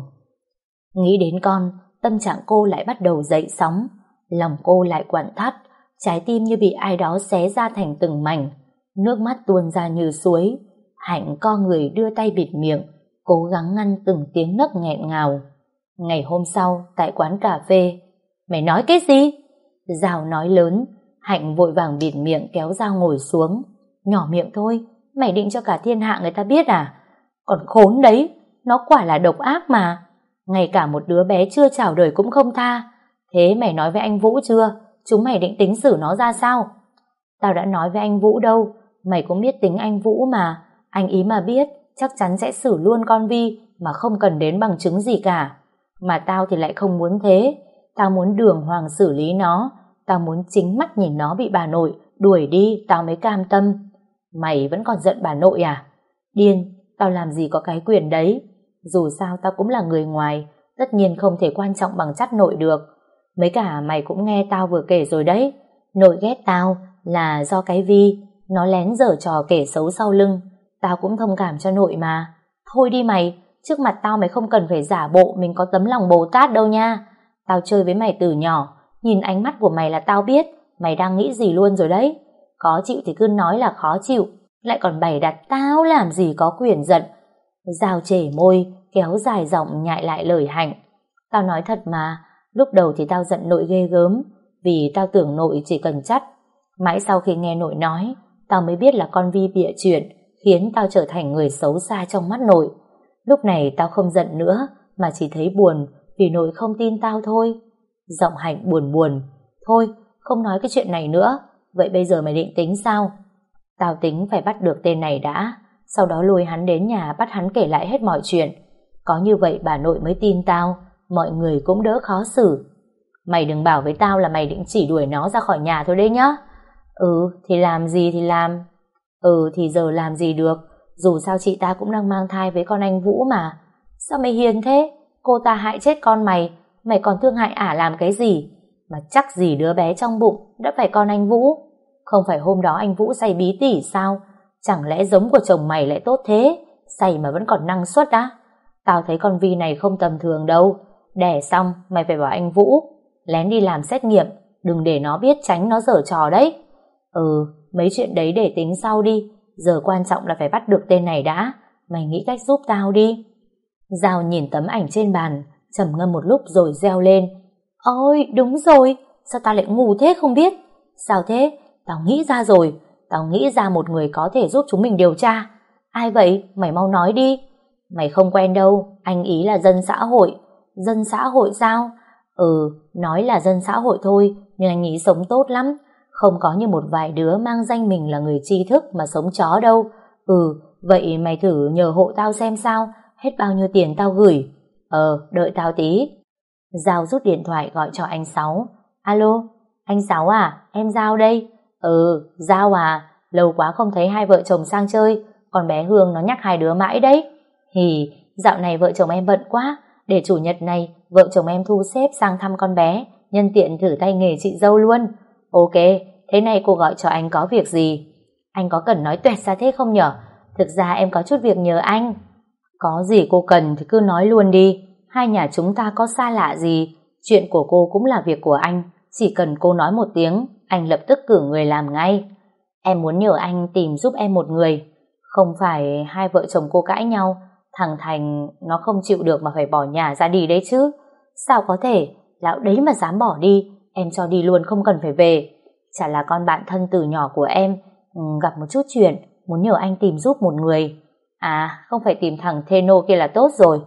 Nghĩ đến con, tâm trạng cô lại bắt đầu dậy sóng. Lòng cô lại quặn thắt, trái tim như bị ai đó xé ra thành từng mảnh. Nước mắt tuôn ra như suối. Hạnh co người đưa tay bịt miệng, cố gắng ngăn từng tiếng nấc nghẹn ngào. Ngày hôm sau, tại quán cà phê, mày nói cái gì? Giao nói lớn. Hạnh vội vàng bịt miệng kéo Giao ngồi xuống. Nhỏ miệng thôi, mày định cho cả thiên hạ người ta biết à? Còn khốn đấy, nó quả là độc ác mà. Ngay cả một đứa bé chưa chào đời cũng không tha. Thế mày nói với anh Vũ chưa? Chúng mày định tính xử nó ra sao? Tao đã nói với anh Vũ đâu. Mày cũng biết tính anh Vũ mà. Anh ý mà biết, chắc chắn sẽ xử luôn con Vi mà không cần đến bằng chứng gì cả. Mà tao thì lại không muốn thế. Tao muốn đường hoàng xử lý nó. Tao muốn chính mắt nhìn nó bị bà nội đuổi đi, tao mới cam tâm. Mày vẫn còn giận bà nội à? Điên, tao làm gì có cái quyền đấy. Dù sao tao cũng là người ngoài, tất nhiên không thể quan trọng bằng chắt nội được. Mấy cả mày cũng nghe tao vừa kể rồi đấy. Nội ghét tao là do cái Vi, nó lén giở trò kể xấu sau lưng. Tao cũng thông cảm cho nội mà. Thôi đi mày, trước mặt tao mày không cần phải giả bộ mình có tấm lòng Bồ Tát đâu nha. Tao chơi với mày từ nhỏ, nhìn ánh mắt của mày là tao biết mày đang nghĩ gì luôn rồi đấy. Khó chịu thì cứ nói là khó chịu, lại còn bày đặt tao làm gì có quyền giận. Giao chể môi, kéo dài giọng nhại lại lời Hạnh. Tao nói thật mà, lúc đầu thì tao giận nội ghê gớm, vì tao tưởng nội chỉ cần chắt. Mãi sau khi nghe nội nói, tao mới biết là con Vi bịa chuyện, khiến tao trở thành người xấu xa trong mắt nội. Lúc này tao không giận nữa, mà chỉ thấy buồn vì nội không tin tao thôi. Giọng Hạnh buồn buồn. Thôi, không nói cái chuyện này nữa. Vậy bây giờ mày định tính sao? Tao tính phải bắt được tên này đã, sau đó lôi hắn đến nhà bắt hắn kể lại hết mọi chuyện. Có như vậy bà nội mới tin tao, mọi người cũng đỡ khó xử. Mày đừng bảo với tao là mày định chỉ đuổi nó ra khỏi nhà thôi đấy nhá. Ừ, thì làm gì thì làm. Ừ, thì giờ làm gì được. Dù sao chị ta cũng đang mang thai với con anh Vũ mà. Sao mày hiền thế? Cô ta hại chết con mày, mày còn thương hại ả làm cái gì? Mà chắc gì đứa bé trong bụng đã phải con anh Vũ. Không phải hôm đó anh Vũ say bí tỉ sao? Chẳng lẽ giống của chồng mày lại tốt thế? Say mà vẫn còn năng suất á? Tao thấy con Vi này không tầm thường đâu. Đẻ xong mày phải bảo anh Vũ lén đi làm xét nghiệm, đừng để nó biết, tránh nó giở trò đấy. Ừ, mấy chuyện đấy để tính sau đi. Giờ quan trọng là phải bắt được tên này đã. Mày nghĩ cách giúp tao đi. Giao nhìn tấm ảnh trên bàn, trầm ngâm một lúc rồi reo lên. Ôi, đúng rồi, sao tao lại ngu thế không biết? Sao thế? Tao nghĩ ra rồi. Tao nghĩ ra một người có thể giúp chúng mình điều tra. Ai vậy? Mày mau nói đi. Mày không quen đâu, anh ý là dân xã hội. Dân xã hội sao? Ừ, nói là dân xã hội thôi, nhưng anh ý sống tốt lắm. Không có như một vài đứa mang danh mình là người tri thức mà sống chó đâu. Ừ, vậy mày thử nhờ hộ tao xem sao, hết bao nhiêu tiền tao gửi. Ờ, đợi tao tí. Giao rút điện thoại gọi cho anh Sáu. Alo, anh Sáu à, em Giao đây. Ừ, Giao à, lâu quá không thấy hai vợ chồng sang chơi, còn bé Hương nó nhắc hai đứa mãi đấy. Hì, dạo này vợ chồng em bận quá, để chủ nhật này vợ chồng em thu xếp sang thăm con bé, nhân tiện thử tay nghề chị dâu luôn. Ok, thế này cô gọi cho anh có việc gì? Anh có cần nói toẹt ra thế không nhở? Thực ra em có chút việc nhờ anh. Có gì cô cần thì cứ nói luôn đi. Hai nhà chúng ta có xa lạ gì. Chuyện của cô cũng là việc của anh. Chỉ cần cô nói một tiếng, anh lập tức cử người làm ngay. Em muốn nhờ anh tìm giúp em một người. Không phải hai vợ chồng cô cãi nhau, thằng Thành nó không chịu được mà phải bỏ nhà ra đi đấy chứ. Sao có thể? Lão đấy mà dám bỏ đi, em cho đi luôn không cần phải về. Chả là con bạn thân từ nhỏ của em, gặp một chút chuyện, muốn nhờ anh tìm giúp một người. À, không phải tìm thằng Theno kia là tốt rồi.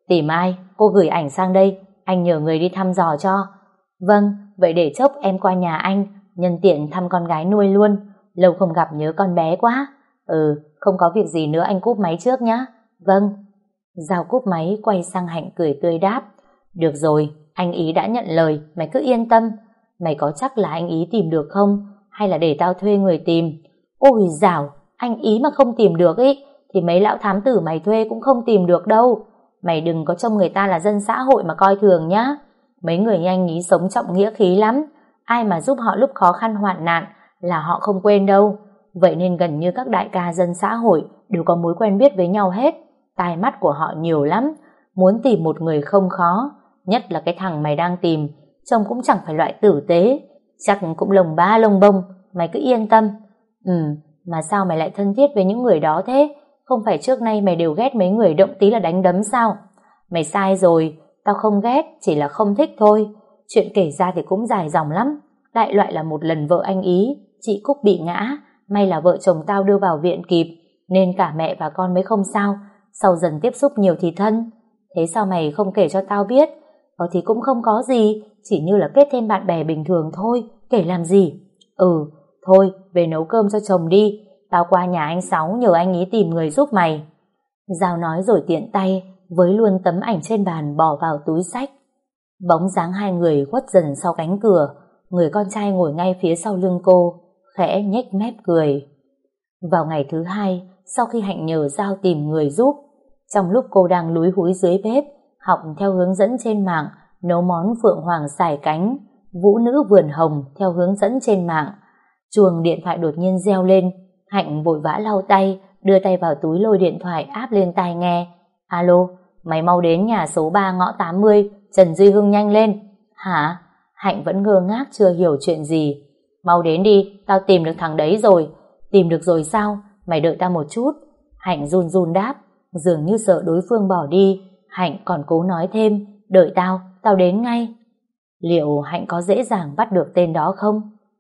Tìm ai? Cô gửi ảnh sang đây, anh nhờ người đi thăm dò cho. Vâng, vậy để chốc em qua nhà anh, nhân tiện thăm con gái nuôi luôn. Lâu không gặp nhớ con bé quá. Ừ, không có việc gì nữa anh cúp máy trước nhá. Vâng. Giao cúp máy quay sang Hạnh cười tươi đáp. Được rồi, anh ý đã nhận lời, mày cứ yên tâm. Mày có chắc là anh ý tìm được không? Hay là để tao thuê người tìm? Ôi dào, anh ý mà không tìm được ý, thì mấy lão thám tử mày thuê cũng không tìm được đâu. Mày đừng có trông người ta là dân xã hội mà coi thường nhá. Mấy người như anh ý sống trọng nghĩa khí lắm. Ai mà giúp họ lúc khó khăn hoạn nạn là họ không quên đâu. Vậy nên gần như các đại ca dân xã hội đều có mối quen biết với nhau hết. Tai mắt của họ nhiều lắm. Muốn tìm một người không khó. Nhất là cái thằng mày đang tìm, trông cũng chẳng phải loại tử tế, chắc cũng lồng ba lông bông. Mày cứ yên tâm. Ừ, mà sao mày lại thân thiết với những người đó thế? Không phải trước nay mày đều ghét mấy người động tí là đánh đấm sao? Mày sai rồi, tao không ghét, chỉ là không thích thôi. Chuyện kể ra thì cũng dài dòng lắm. Đại loại là một lần vợ anh ý, chị Cúc bị ngã, may là vợ chồng tao đưa vào viện kịp, nên cả mẹ và con mới không sao. Sau dần tiếp xúc nhiều thì thân. Thế sao mày không kể cho tao biết? Ờ thì cũng không có gì, chỉ như là kết thêm bạn bè bình thường thôi, kể làm gì. Ừ, thôi, về nấu cơm cho chồng đi, tao qua nhà anh Sáu nhờ anh ý tìm người giúp mày. Giao nói rồi tiện tay với luôn tấm ảnh trên bàn bỏ vào túi xách. Bóng dáng hai người khuất dần sau cánh cửa, người con trai ngồi ngay phía sau lưng cô, khẽ nhếch mép cười. Vào ngày thứ hai, sau khi Hạnh nhờ Giao tìm người giúp, trong lúc cô đang lúi húi dưới bếp, học theo hướng dẫn trên mạng, nấu món phượng hoàng sải cánh, vũ nữ vườn hồng theo hướng dẫn trên mạng, chuông điện thoại đột nhiên reo lên. Hạnh vội vã lau tay, đưa tay vào túi lôi điện thoại áp lên tai nghe. Alo, mày mau đến nhà số ba ngõ tám mươi, Trần Duy Hưng nhanh lên. Hả? Hạnh vẫn ngơ ngác chưa hiểu chuyện gì. Mau đến đi, tao tìm được thằng đấy rồi. Tìm được rồi sao? Mày đợi tao một chút. Hạnh run run đáp, dường như sợ đối phương bỏ đi. Hạnh còn cố nói thêm, đợi tao, tao đến ngay. Liệu Hạnh có dễ dàng bắt được tên đó không?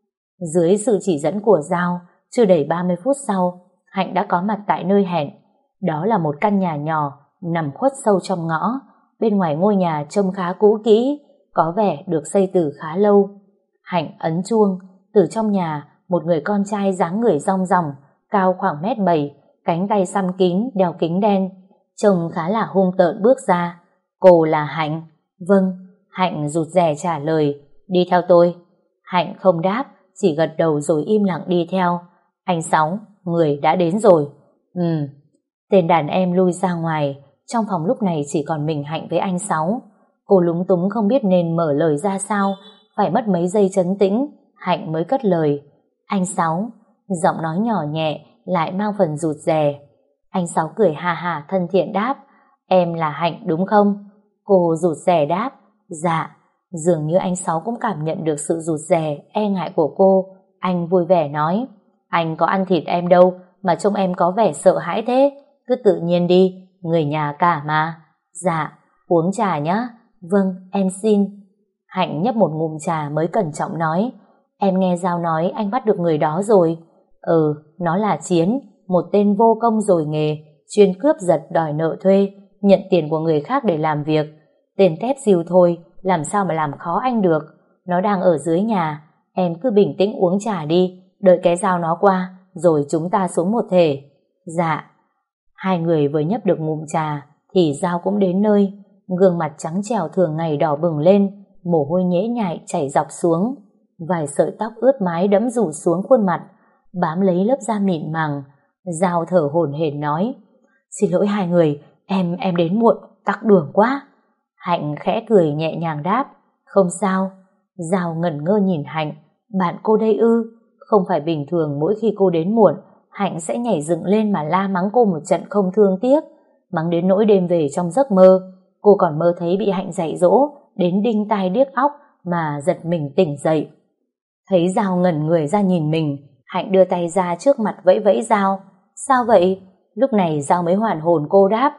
Dưới sự chỉ dẫn của Giao, chưa đầy ba mươi phút sau, Hạnh đã có mặt tại nơi hẹn. Đó là một căn nhà nhỏ, nằm khuất sâu trong ngõ. Bên ngoài ngôi nhà trông khá cũ kỹ, có vẻ được xây từ khá lâu. Hạnh ấn chuông, từ trong nhà, một người con trai dáng người rong ròng, cao khoảng mét bảy, cánh tay xăm kín, đeo kính đen, trông khá là hung tợn bước ra. Cô là Hạnh. Vâng. Hạnh rụt rè trả lời, đi theo tôi. Hạnh không đáp, chỉ gật đầu rồi im lặng đi theo. Anh Sáu, người đã đến rồi. Ừ. Tên đàn em lui ra ngoài, trong phòng lúc này chỉ còn mình Hạnh với anh Sáu. Cô lúng túng không biết nên mở lời ra sao, phải mất mấy giây trấn tĩnh, Hạnh mới cất lời. Anh Sáu, giọng nói nhỏ nhẹ, lại mang phần rụt rè. Anh Sáu cười hà hà thân thiện đáp, em là Hạnh đúng không? Cô rụt rè đáp, dạ. Dường như anh Sáu cũng cảm nhận được sự rụt rè, e ngại của cô. Anh vui vẻ nói, anh có ăn thịt em đâu mà trông em có vẻ sợ hãi thế. Cứ tự nhiên đi, người nhà cả mà. Dạ, uống trà nhá. Vâng, em xin. Hạnh nhấp một ngụm trà mới cẩn trọng nói, em nghe Giao nói anh bắt được người đó rồi. Ừ, nó là Chiến, một tên vô công rồi nghề, chuyên cướp giật đòi nợ thuê, nhận tiền của người khác để làm việc. Tên tép diêu thôi, làm sao mà làm khó anh được. Nó đang ở dưới nhà, em cứ bình tĩnh uống trà đi, đợi cái Giao nó qua, rồi chúng ta xuống một thể. Dạ. Hai người vừa nhấp được ngụm trà, thì Giao cũng đến nơi, gương mặt trắng trẻo thường ngày đỏ bừng lên, mồ hôi nhễ nhại chảy dọc xuống, vài sợi tóc ướt mái đẫm rủ xuống khuôn mặt, bám lấy lớp da mịn màng. Giao thở hổn hển nói, xin lỗi hai người, em em đến muộn, tắc đường quá. Hạnh khẽ cười nhẹ nhàng đáp, không sao. Giao ngẩn ngơ nhìn Hạnh, bạn cô đây ư? Không phải bình thường mỗi khi cô đến muộn, Hạnh sẽ nhảy dựng lên mà la mắng cô một trận không thương tiếc, mắng đến nỗi đêm về trong giấc mơ, cô còn mơ thấy bị Hạnh dạy dỗ đến đinh tai điếc óc mà giật mình tỉnh dậy. Thấy Giao ngẩn người ra nhìn mình, Hạnh đưa tay ra trước mặt vẫy vẫy Giao. Sao vậy? Lúc này Giao mới hoàn hồn, cô đáp,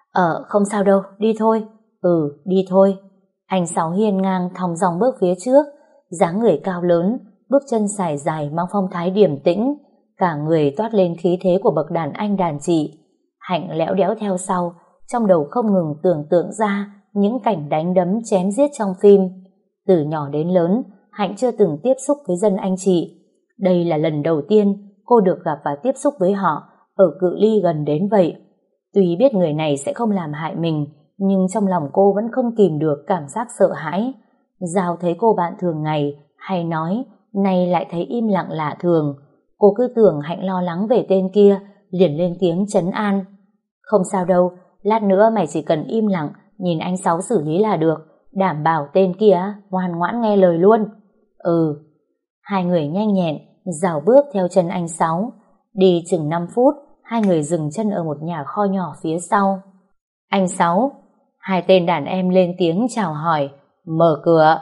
Ờ không sao đâu, đi thôi. Ừ, đi thôi. Anh Sáu hiên ngang thong dong bước phía trước, dáng người cao lớn, bước chân sải dài mang phong thái điềm tĩnh, cả người toát lên khí thế của bậc đàn anh đàn chị. Hạnh lẽo đẽo theo sau, trong đầu không ngừng tưởng tượng ra những cảnh đánh đấm chém giết trong phim. Từ nhỏ đến lớn, Hạnh chưa từng tiếp xúc với dân anh chị. Đây là lần đầu tiên cô được gặp và tiếp xúc với họ ở cự ly gần đến vậy. Tuy biết người này sẽ không làm hại mình, nhưng trong lòng cô vẫn không kìm được cảm giác sợ hãi. Giao thấy cô bạn thường ngày hay nói, nay lại thấy im lặng lạ thường. Cô cứ tưởng Hạnh lo lắng về tên kia, liền lên tiếng trấn an. Không sao đâu, lát nữa mày chỉ cần im lặng, nhìn anh Sáu xử lý là được, đảm bảo tên kia ngoan ngoãn nghe lời luôn. Ừ. Hai người nhanh nhẹn, rảo bước theo chân anh Sáu. Đi chừng năm phút, hai người dừng chân ở một nhà kho nhỏ phía sau. Anh Sáu, hai tên đàn em lên tiếng chào hỏi. Mở cửa.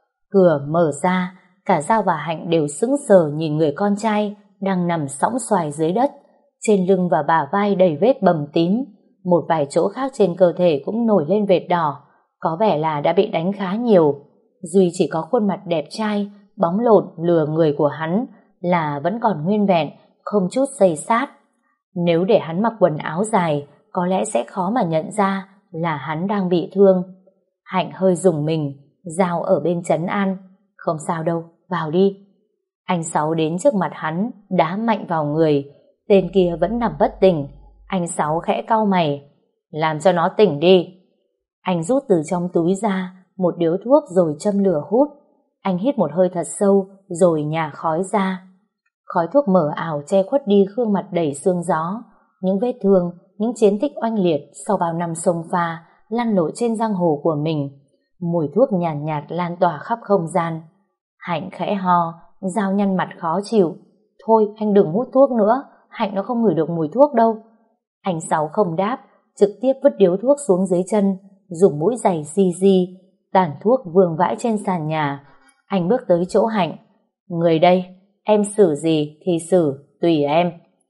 Cửa mở ra, cả Giao và Hạnh đều sững sờ nhìn người con trai đang nằm sõng xoài dưới đất. Trên lưng và bả vai đầy vết bầm tím, một vài chỗ khác trên cơ thể cũng nổi lên vệt đỏ, có vẻ là đã bị đánh khá nhiều. Duy chỉ có khuôn mặt đẹp trai, bóng lộn lừa người của hắn là vẫn còn nguyên vẹn, không chút xây xát. Nếu để hắn mặc quần áo dài, có lẽ sẽ khó mà nhận ra là hắn đang bị thương. Hạnh hơi rùng mình, Giao ở bên trấn an. Không sao đâu, vào đi. Anh Sáu đến trước mặt hắn, đá mạnh vào người. Tên kia vẫn nằm bất tỉnh. Anh Sáu khẽ cau mày. Làm cho nó tỉnh đi. Anh rút từ trong túi ra một điếu thuốc rồi châm lửa hút. Anh hít một hơi thật sâu rồi nhả khói ra. Khói thuốc mờ ảo che khuất đi gương mặt đầy sương gió, những vết thương, những chiến tích oanh liệt sau bao năm xông pha lăn lộn trên giang hồ của mình. Mùi thuốc nhàn nhạt, nhạt lan tỏa khắp không gian. Hạnh khẽ ho, Giao nhăn mặt khó chịu. Thôi anh đừng hút thuốc nữa, Hạnh nó không ngửi được mùi thuốc đâu. Anh Sáu không đáp, trực tiếp vứt điếu thuốc xuống dưới chân, dùng mũi giày di di, tàn thuốc vương vãi trên sàn nhà. Anh bước tới chỗ Hạnh. Người đây, em xử gì thì xử, tùy em.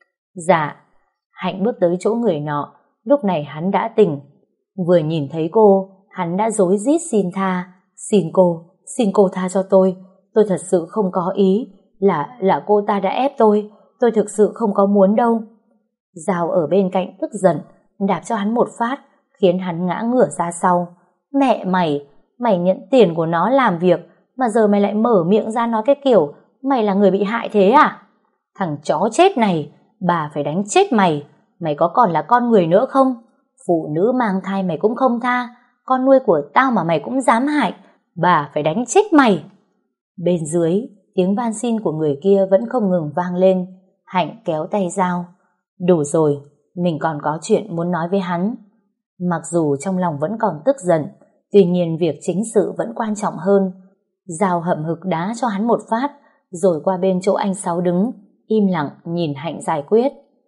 Dạ. Hạnh bước tới chỗ người nọ. Lúc này hắn đã tỉnh. Vừa nhìn thấy cô, hắn đã rối rít xin tha. Xin cô, xin cô tha cho tôi. Tôi thật sự không có ý. Là, là cô ta đã ép tôi. Tôi thực sự không có muốn đâu. Giao ở bên cạnh tức giận, đạp cho hắn một phát, khiến hắn ngã ngửa ra sau. Mẹ mày, mày nhận tiền của nó làm việc, mà giờ mày lại mở miệng ra nói cái kiểu mày là người bị hại thế à? Thằng chó chết này, bà phải đánh chết mày. Mày có còn là con người nữa không? Phụ nữ mang thai mày cũng không tha, con nuôi của tao mà mày cũng dám hại, bà phải đánh chết mày. Bên dưới, tiếng van xin của người kia vẫn không ngừng vang lên. Hạnh kéo tay Giao. Đủ rồi, mình còn có chuyện muốn nói với hắn. Mặc dù trong lòng vẫn còn tức giận, tuy nhiên việc chính sự vẫn quan trọng hơn. Giao hậm hực đá cho hắn một phát, rồi qua bên chỗ anh Sáu đứng, im lặng nhìn Hạnh giải quyết.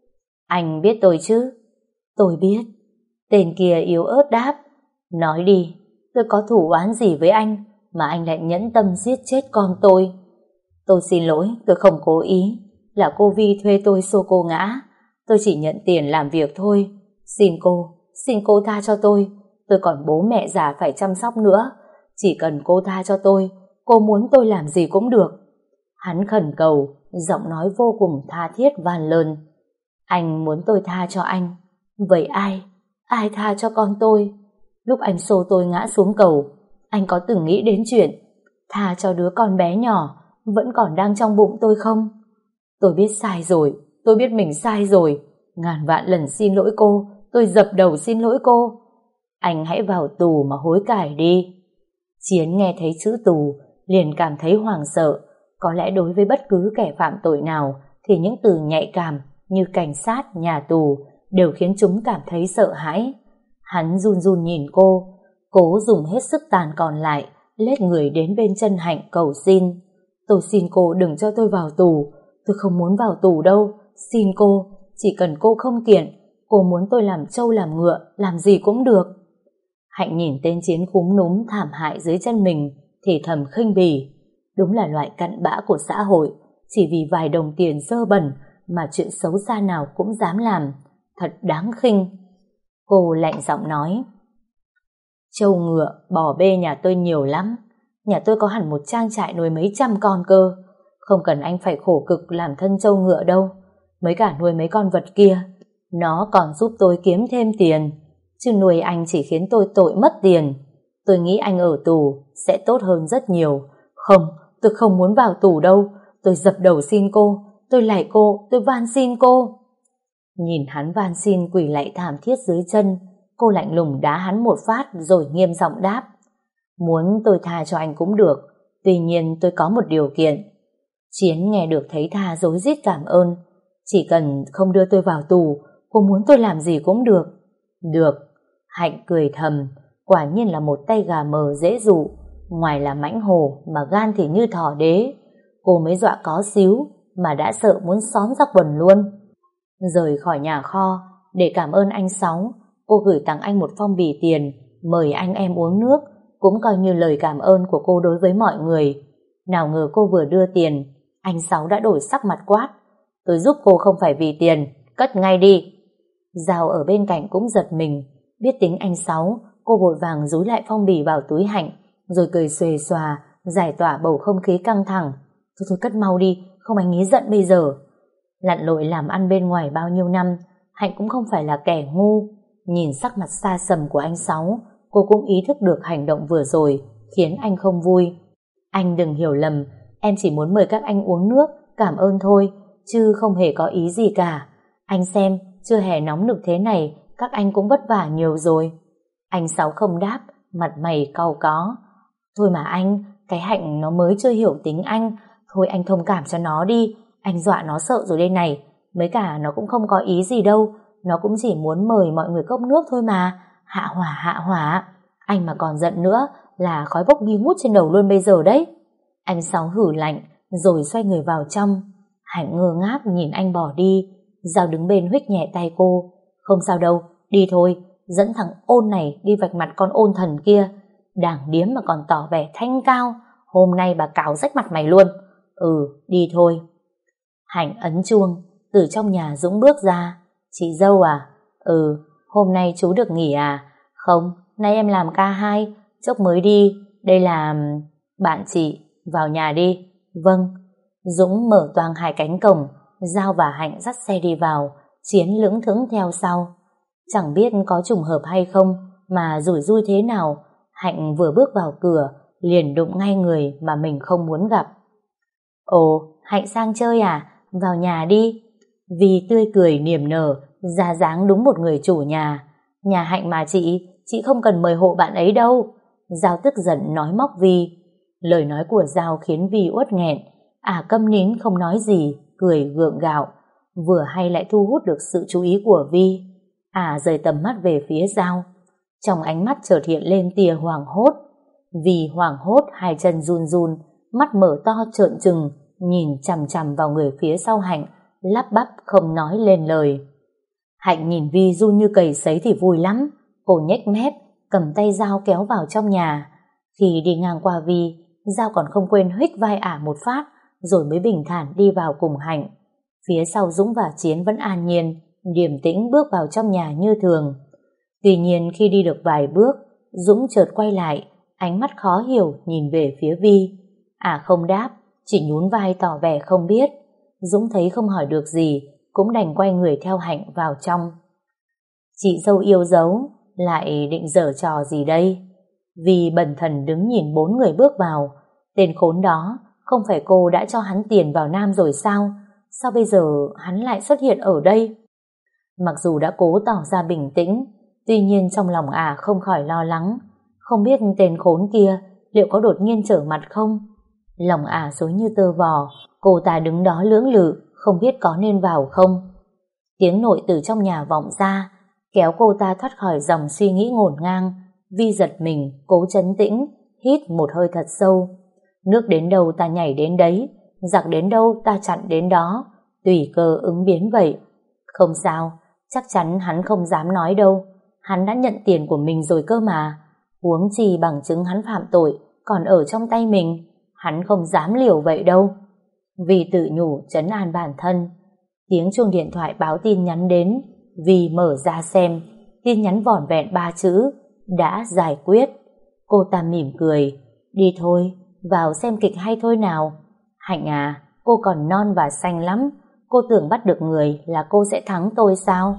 Anh biết tôi chứ? Tôi biết. Tên kia yếu ớt đáp. Nói đi, tôi có thủ oán gì với anh mà anh lại nhẫn tâm giết chết con tôi? Tôi xin lỗi, tôi không cố ý. Là cô Vi thuê tôi xô cô ngã. Tôi chỉ nhận tiền làm việc thôi. Xin cô, xin cô tha cho tôi. Tôi còn bố mẹ già phải chăm sóc nữa. Chỉ cần cô tha cho tôi, cô muốn tôi làm gì cũng được. Hắn khẩn cầu, giọng nói vô cùng tha thiết van lơn. Anh muốn tôi tha cho anh. Vậy ai? Ai tha cho con tôi? Lúc anh xô tôi ngã xuống cầu, anh có từng nghĩ đến chuyện tha cho đứa con bé nhỏ vẫn còn đang trong bụng tôi không? Tôi biết sai rồi, tôi biết mình sai rồi. Ngàn vạn lần xin lỗi cô, tôi dập đầu xin lỗi cô. Anh hãy vào tù mà hối cải đi. Chiến nghe thấy chữ tù liền cảm thấy hoảng sợ. Có lẽ đối với bất cứ kẻ phạm tội nào thì những từ nhạy cảm như cảnh sát, nhà tù đều khiến chúng cảm thấy sợ hãi. Hắn run run nhìn cô, cố dùng hết sức tàn còn lại lết người đến bên chân Hạnh cầu xin. Tôi xin cô đừng cho tôi vào tù. Tôi không muốn vào tù đâu. Xin cô, chỉ cần cô không kiện, cô muốn tôi làm trâu làm ngựa, làm gì cũng được. Hạnh nhìn tên Chiến cúm núm thảm hại dưới chân mình thì thầm khinh bỉ. Đúng là loại cặn bã của xã hội, chỉ vì vài đồng tiền dơ bẩn mà chuyện xấu xa nào cũng dám làm. Thật đáng khinh. Cô lạnh giọng nói. Trâu ngựa, bò bê nhà tôi nhiều lắm. Nhà tôi có hẳn một trang trại nuôi mấy trăm con cơ. Không cần anh phải khổ cực làm thân trâu ngựa đâu. Mấy cả nuôi mấy con vật kia, nó còn giúp tôi kiếm thêm tiền. chứ nuôi anh chỉ khiến tôi tội mất tiền. Tôi nghĩ anh ở tù sẽ tốt hơn rất nhiều. Không, tôi không muốn vào tù đâu. Tôi dập đầu xin cô, tôi lạy cô, tôi van xin cô. Nhìn hắn van xin quỳ lạy thảm thiết dưới chân, cô lạnh lùng đá hắn một phát rồi nghiêm giọng đáp: muốn tôi tha cho anh cũng được, tuy nhiên tôi có một điều kiện. Chiến nghe được thấy tha rối rít cảm ơn. Chỉ cần không đưa tôi vào tù, cô muốn tôi làm gì cũng được. Được. Hạnh cười thầm, quả nhiên là một tay gà mờ dễ dụ, ngoài là mãnh hổ mà gan thì như thỏ đế. Cô mới dọa có xíu mà đã sợ muốn xón ra quần luôn. Rời khỏi nhà kho, để cảm ơn anh Sáu, cô gửi tặng anh một phong bì tiền mời anh em uống nước, cũng coi như lời cảm ơn của cô đối với mọi người. Nào ngờ cô vừa đưa tiền, anh Sáu đã đổi sắc mặt quát: tôi giúp cô không phải vì tiền, cất ngay đi. Giao ở bên cạnh cũng giật mình, biết tính anh Sáu, cô vội vàng dúi lại phong bì vào túi Hạnh, rồi cười xuề xòa, giải tỏa bầu không khí căng thẳng. Thôi thôi cất mau đi, không anh ấy giận bây giờ. Lặn lội làm ăn bên ngoài bao nhiêu năm, Hạnh cũng không phải là kẻ ngu. Nhìn sắc mặt xa sầm của anh Sáu, cô cũng ý thức được hành động vừa rồi khiến anh không vui. Anh đừng hiểu lầm, em chỉ muốn mời các anh uống nước, cảm ơn thôi, chứ không hề có ý gì cả. Anh xem, chưa hè nóng nực thế này, các anh cũng vất vả nhiều rồi. Anh Sáu không đáp, mặt mày cau có. Thôi mà anh, cái Hạnh nó mới chưa hiểu tính anh, thôi anh thông cảm cho nó đi, anh dọa nó sợ rồi đây này. Mấy cả nó cũng không có ý gì đâu, nó cũng chỉ muốn mời mọi người cốc nước thôi mà. Hạ hỏa hạ hỏa, anh mà còn giận nữa là khói bốc nghi ngút trên đầu luôn bây giờ đấy. Anh Sáu hử lạnh rồi xoay người vào trong. Hạnh ngơ ngác nhìn anh bỏ đi. Giao đứng bên huých nhẹ tay cô. Không sao đâu, đi thôi, dẫn thằng ôn này đi vạch mặt con ôn thần kia. Đảng điếm mà còn tỏ vẻ thanh cao, hôm nay bà cào rách mặt mày luôn. Ừ, đi thôi. Hạnh ấn chuông, từ trong nhà Dũng bước ra. Chị dâu à? Ừ, hôm nay chú được nghỉ à? Không, nay em làm ca hai, chốc mới đi. Đây là... bạn chị, vào nhà đi. Vâng. Dũng mở toang hai cánh cổng, Giao và Hạnh dắt xe đi vào, Chiến lững thững theo sau. Chẳng biết có trùng hợp hay không, mà rủi ru thế nào, Hạnh vừa bước vào cửa, liền đụng ngay người mà mình không muốn gặp. Ồ, Hạnh sang chơi à? Vào nhà đi. Vi tươi cười niềm nở, ra dáng đúng một người chủ nhà. Nhà Hạnh mà chị, chị không cần mời hộ bạn ấy đâu. Giao tức giận nói móc Vi. Lời nói của Giao khiến Vi uất nghẹn. À câm nín không nói gì, cười gượng gạo. Vừa hay lại thu hút được sự chú ý của Vi. À rời tầm mắt về phía Giao. Trong ánh mắt chợt hiện lên tia hoảng hốt. Vi hoảng hốt, hai chân run run, mắt mở to trợn trừng, nhìn chằm chằm vào người phía sau Hạnh, lắp bắp không nói lên lời. Hạnh nhìn Vi run như cầy sấy thì vui lắm. Cô nhếch mép, cầm tay Giao kéo vào trong nhà. Khi đi ngang qua Vi, Giao còn không quên huých vai ả một phát, rồi mới bình thản đi vào cùng Hạnh. Phía sau Dũng và Chiến vẫn an nhiên, điềm tĩnh bước vào trong nhà như thường. Tuy nhiên khi đi được vài bước, Dũng chợt quay lại, ánh mắt khó hiểu nhìn về phía Vi. Ả không đáp, chỉ nhún vai tỏ vẻ không biết. Dũng thấy không hỏi được gì, cũng đành quay người theo Hạnh vào trong. Chị dâu yêu dấu, lại định giở trò gì đây? Vi bần thần đứng nhìn bốn người bước vào. Tên khốn đó, không phải cô đã cho hắn tiền vào Nam rồi sao? Sao bây giờ hắn lại xuất hiện ở đây? Mặc dù đã cố tỏ ra bình tĩnh, tuy nhiên trong lòng ả không khỏi lo lắng. Không biết tên khốn kia liệu có đột nhiên trở mặt không? Lòng ả rối như tơ vò, cô ta đứng đó lưỡng lự, không biết có nên vào không. Tiếng nội từ trong nhà vọng ra, kéo cô ta thoát khỏi dòng suy nghĩ ngổn ngang. Vi giật mình, cố trấn tĩnh, hít một hơi thật sâu. Nước đến đâu ta nhảy đến đấy, giặc đến đâu ta chặn đến đó, tùy cơ ứng biến vậy. Không sao, chắc chắn hắn không dám nói đâu. Hắn đã nhận tiền của mình rồi cơ mà. Huống chi bằng chứng hắn phạm tội còn ở trong tay mình, hắn không dám liều vậy đâu. Vi tự nhủ trấn an bản thân. Tiếng chuông điện thoại báo tin nhắn đến. Vi mở ra xem, tin nhắn vỏn vẹn ba chữ: đã giải quyết. Cô ta mỉm cười. Đi thôi, vào xem kịch hay thôi nào. Hạnh à, cô còn non và xanh lắm. Cô tưởng bắt được người là cô sẽ thắng tôi sao?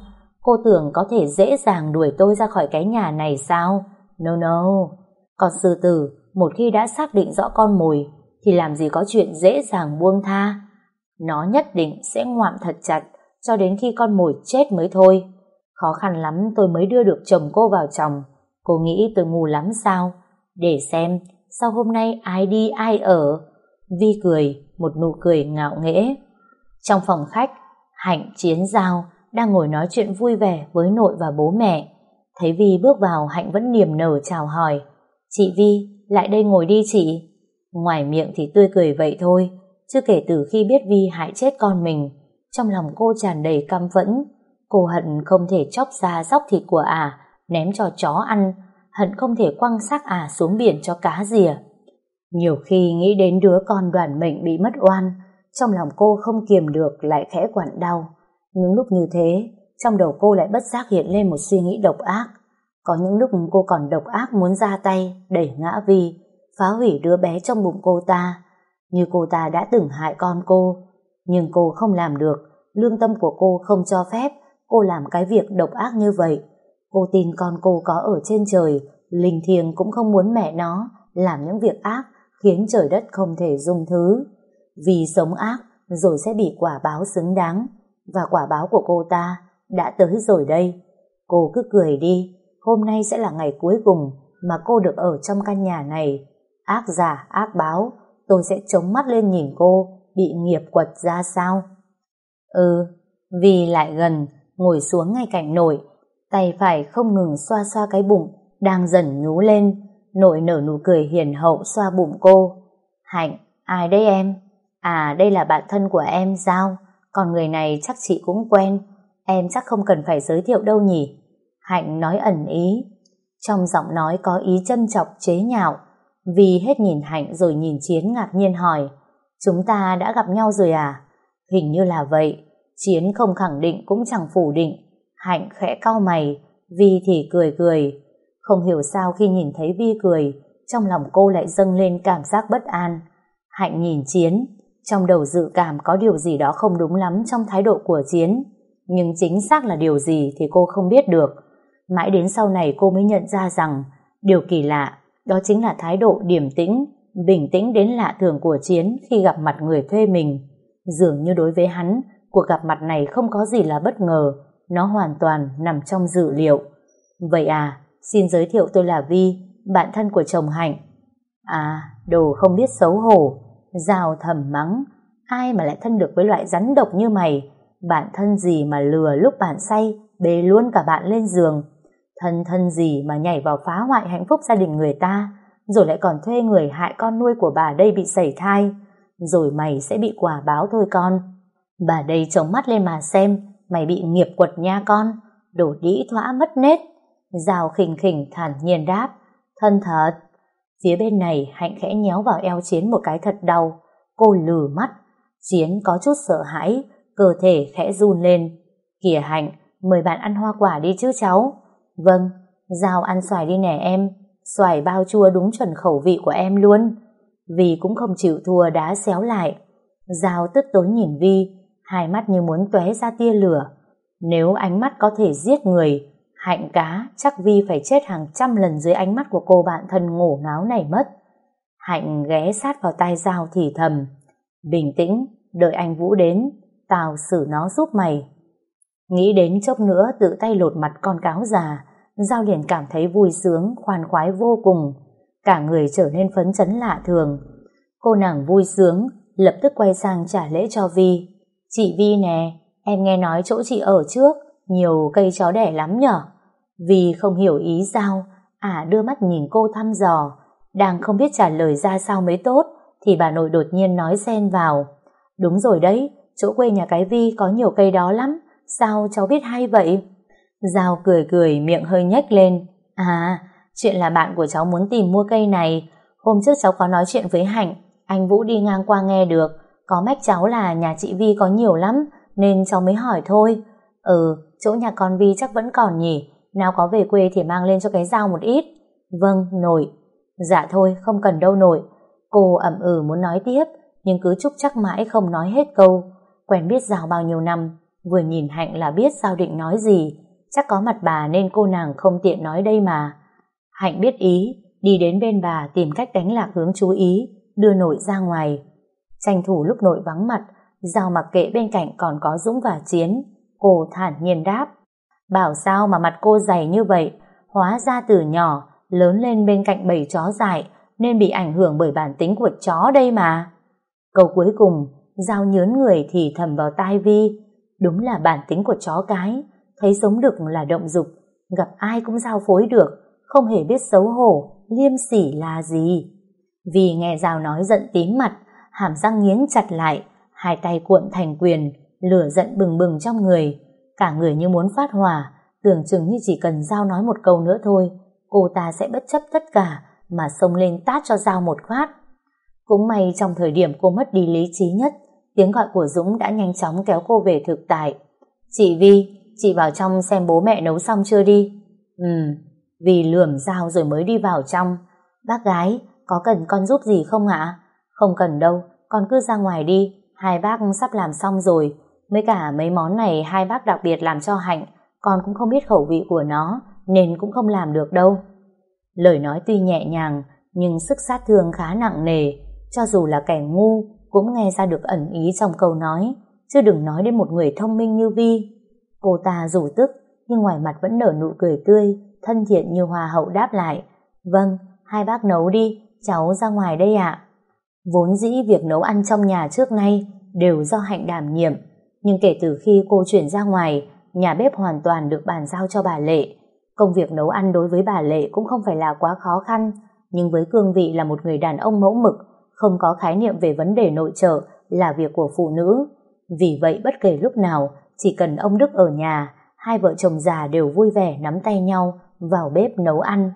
Cô tưởng có thể dễ dàng đuổi tôi ra khỏi cái nhà này sao? No no. Con sư tử một khi đã xác định rõ con mồi thì làm gì có chuyện dễ dàng buông tha. Nó nhất định sẽ ngoạm thật chặt cho đến khi con mồi chết mới thôi. Khó khăn lắm tôi mới đưa được chồng cô vào chồng. Cô nghĩ tôi ngu lắm sao? Để xem, sao hôm nay ai đi ai ở? Vi cười, một nụ cười ngạo nghễ. Trong phòng khách, Hạnh, Chiến, Giao đang ngồi nói chuyện vui vẻ với nội và bố mẹ. Thấy Vi bước vào, Hạnh vẫn niềm nở chào hỏi. Chị Vi, lại đây ngồi đi chị. Ngoài miệng thì tươi cười vậy thôi, chứ kể từ khi biết Vi hại chết con mình, trong lòng cô tràn đầy căm phẫn. Cô hận không thể chóc ra dóc thịt của ả, ném cho chó ăn, hận không thể quăng xác ả xuống biển cho cá rỉa. Nhiều khi nghĩ đến đứa con đoàn mệnh bị mất oan, trong lòng cô không kiềm được lại khẽ quặn đau. Những lúc như thế, trong đầu cô lại bất giác hiện lên một suy nghĩ độc ác. Có những lúc cô còn độc ác muốn ra tay, đẩy ngã Vi, phá hủy đứa bé trong bụng cô ta, như cô ta đã từng hại con cô. Nhưng cô không làm được, lương tâm của cô không cho phép cô làm cái việc độc ác như vậy. Cô tin con cô có ở trên trời, linh thiêng cũng không muốn mẹ nó làm những việc ác khiến trời đất không thể dung thứ. Vì sống ác rồi sẽ bị quả báo xứng đáng, và quả báo của cô ta đã tới rồi đây. Cô cứ cười đi, hôm nay sẽ là ngày cuối cùng mà cô được ở trong căn nhà này. Ác giả ác báo, tôi sẽ chống mắt lên nhìn cô bị nghiệp quật ra sao. Ừ, Vi lại gần, ngồi xuống ngay cạnh nội, tay phải không ngừng xoa xoa cái bụng đang dần nhú lên. Nội nở nụ cười hiền hậu xoa bụng cô. Hạnh, ai đây em? À, đây là bạn thân của em, Giao. Còn người này chắc chị cũng quen, em chắc không cần phải giới thiệu đâu nhỉ? Hạnh nói ẩn ý, trong giọng nói có ý châm chọc chế nhạo. Vi hết nhìn Hạnh rồi nhìn Chiến, ngạc nhiên hỏi, chúng ta đã gặp nhau rồi à? Hình như là vậy. Chiến không khẳng định cũng chẳng phủ định. Hạnh khẽ cau mày, Vi thì cười cười. Không hiểu sao khi nhìn thấy Vi cười, trong lòng cô lại dâng lên cảm giác bất an. Hạnh nhìn Chiến, trong đầu dự cảm có điều gì đó không đúng lắm trong thái độ của Chiến, nhưng chính xác là điều gì thì cô không biết được. Mãi đến sau này cô mới nhận ra rằng điều kỳ lạ đó chính là thái độ điềm tĩnh, bình tĩnh đến lạ thường của Chiến khi gặp mặt người thuê mình. Dường như đối với hắn, cuộc gặp mặt này không có gì là bất ngờ, nó hoàn toàn nằm trong dự liệu. Vậy à, xin giới thiệu tôi là Vi, bạn thân của chồng Hạnh. À, đồ không biết xấu hổ. Giao thầm mắng, ai mà lại thân được với loại rắn độc như mày? Bạn thân gì mà lừa lúc bạn say bê luôn cả bạn lên giường? Thân thân gì mà nhảy vào phá hoại hạnh phúc gia đình người ta, rồi lại còn thuê người hại con nuôi của bà đây bị sẩy thai? Rồi mày sẽ bị quả báo thôi con. Bà đây trống mắt lên mà xem, mày bị nghiệp quật nha con, đổ đĩ thõa mất nết. Giao khỉnh khỉnh thản nhiên đáp, thân thật. Phía bên này Hạnh khẽ nhéo vào eo Chiến một cái thật đau. Cô lừ mắt. Chiến có chút sợ hãi, cơ thể khẽ run lên. Kìa Hạnh, mời bạn ăn hoa quả đi chứ cháu. Vâng. Giao ăn xoài đi nè em, xoài bao chua đúng chuẩn khẩu vị của em luôn. Vi cũng không chịu thua đá xéo lại. Giao tức tối nhìn Vi, hai mắt như muốn tóe ra tia lửa. Nếu ánh mắt có thể giết người, Hạnh cá chắc Vi phải chết hàng trăm lần dưới ánh mắt của cô bạn thân ngổ ngáo này mất. Hạnh ghé sát vào tai Giao thì thầm, bình tĩnh, đợi anh Vũ đến, tao xử nó giúp mày. Nghĩ đến chốc nữa tự tay lột mặt con cáo già, Giao liền cảm thấy vui sướng, khoan khoái vô cùng, cả người trở nên phấn chấn lạ thường. Cô nàng vui sướng, lập tức quay sang trả lễ cho Vi. Chị Vi nè, em nghe nói chỗ chị ở trước nhiều cây chó đẻ lắm nhở? Vi không hiểu ý Giao, à đưa mắt nhìn cô thăm dò, đang không biết trả lời ra sao mới tốt, thì bà nội đột nhiên nói xen vào. Đúng rồi đấy, chỗ quê nhà cái Vi có nhiều cây đó lắm, sao cháu biết hay vậy? Giao cười cười, miệng hơi nhếch lên. À, chuyện là bạn của cháu muốn tìm mua cây này. Hôm trước cháu có nói chuyện với Hạnh, anh Vũ đi ngang qua nghe được, có mách cháu là nhà chị Vi có nhiều lắm, nên cháu mới hỏi thôi. Ừ, chỗ nhà con Vi chắc vẫn còn nhỉ, nào có về quê thì mang lên cho cái Giao một ít. Vâng, nội. Dạ thôi, không cần đâu nội. Cô ậm ừ muốn nói tiếp, nhưng cứ trúc chắc mãi không nói hết câu. Quen biết Giao bao nhiêu năm, vừa nhìn Hạnh là biết Giao định nói gì. chắc có mặt bà nên cô nàng không tiện nói đây mà. Hạnh biết ý, đi đến bên bà tìm cách đánh lạc hướng chú ý, đưa Nội ra ngoài. Tranh thủ lúc Nội vắng mặt, Giao mặc kệ bên cạnh còn có Dũng và Chiến. Cô thản nhiên đáp: bảo sao mà mặt cô dày như vậy, hóa ra từ nhỏ lớn lên bên cạnh bầy chó dại nên bị ảnh hưởng bởi bản tính của chó đây mà. Câu cuối cùng Giao nhớn người thì thầm vào tai Vi: đúng là bản tính của chó cái, thấy sống đực là động dục, gặp ai cũng giao phối được, không hề biết xấu hổ, liêm sỉ là gì. Vi nghe Giao nói giận tím mặt, hàm răng nghiến chặt lại, hai tay cuộn thành quyền, lửa giận bừng bừng trong người, cả người như muốn phát hỏa, tưởng chừng như chỉ cần Giao nói một câu nữa thôi, cô ta sẽ bất chấp tất cả mà xông lên tát cho Giao một phát. Cũng may trong thời điểm cô mất đi lý trí nhất, tiếng gọi của Dũng đã nhanh chóng kéo cô về thực tại. Chị Vi, chị vào trong xem bố mẹ nấu xong chưa đi. Ừ, Vi lườm Giao rồi mới đi vào trong. Bác gái, có cần con giúp gì không ạ? Không cần đâu, con cứ ra ngoài đi, hai bác sắp làm xong rồi. Mấy cả mấy món này hai bác đặc biệt làm cho Hạnh, con cũng không biết khẩu vị của nó nên cũng không làm được đâu. Lời nói tuy nhẹ nhàng nhưng sức sát thương khá nặng nề, cho dù là kẻ ngu cũng nghe ra được ẩn ý trong câu nói, chứ đừng nói đến một người thông minh như Vi. Cô ta dù tức nhưng ngoài mặt vẫn nở nụ cười tươi, thân thiện như hoa hậu đáp lại: vâng, hai bác nấu đi, cháu ra ngoài đây ạ. Vốn dĩ việc nấu ăn trong nhà trước nay đều do Hạnh đảm nhiệm, nhưng kể từ khi cô chuyển ra ngoài, nhà bếp hoàn toàn được bàn giao cho bà Lệ. Công việc nấu ăn đối với bà Lệ cũng không phải là quá khó khăn, nhưng với cương vị là một người đàn ông mẫu mực, không có khái niệm về vấn đề nội trợ là việc của phụ nữ. Vì vậy bất kể lúc nào, chỉ cần ông Đức ở nhà, hai vợ chồng già đều vui vẻ nắm tay nhau vào bếp nấu ăn.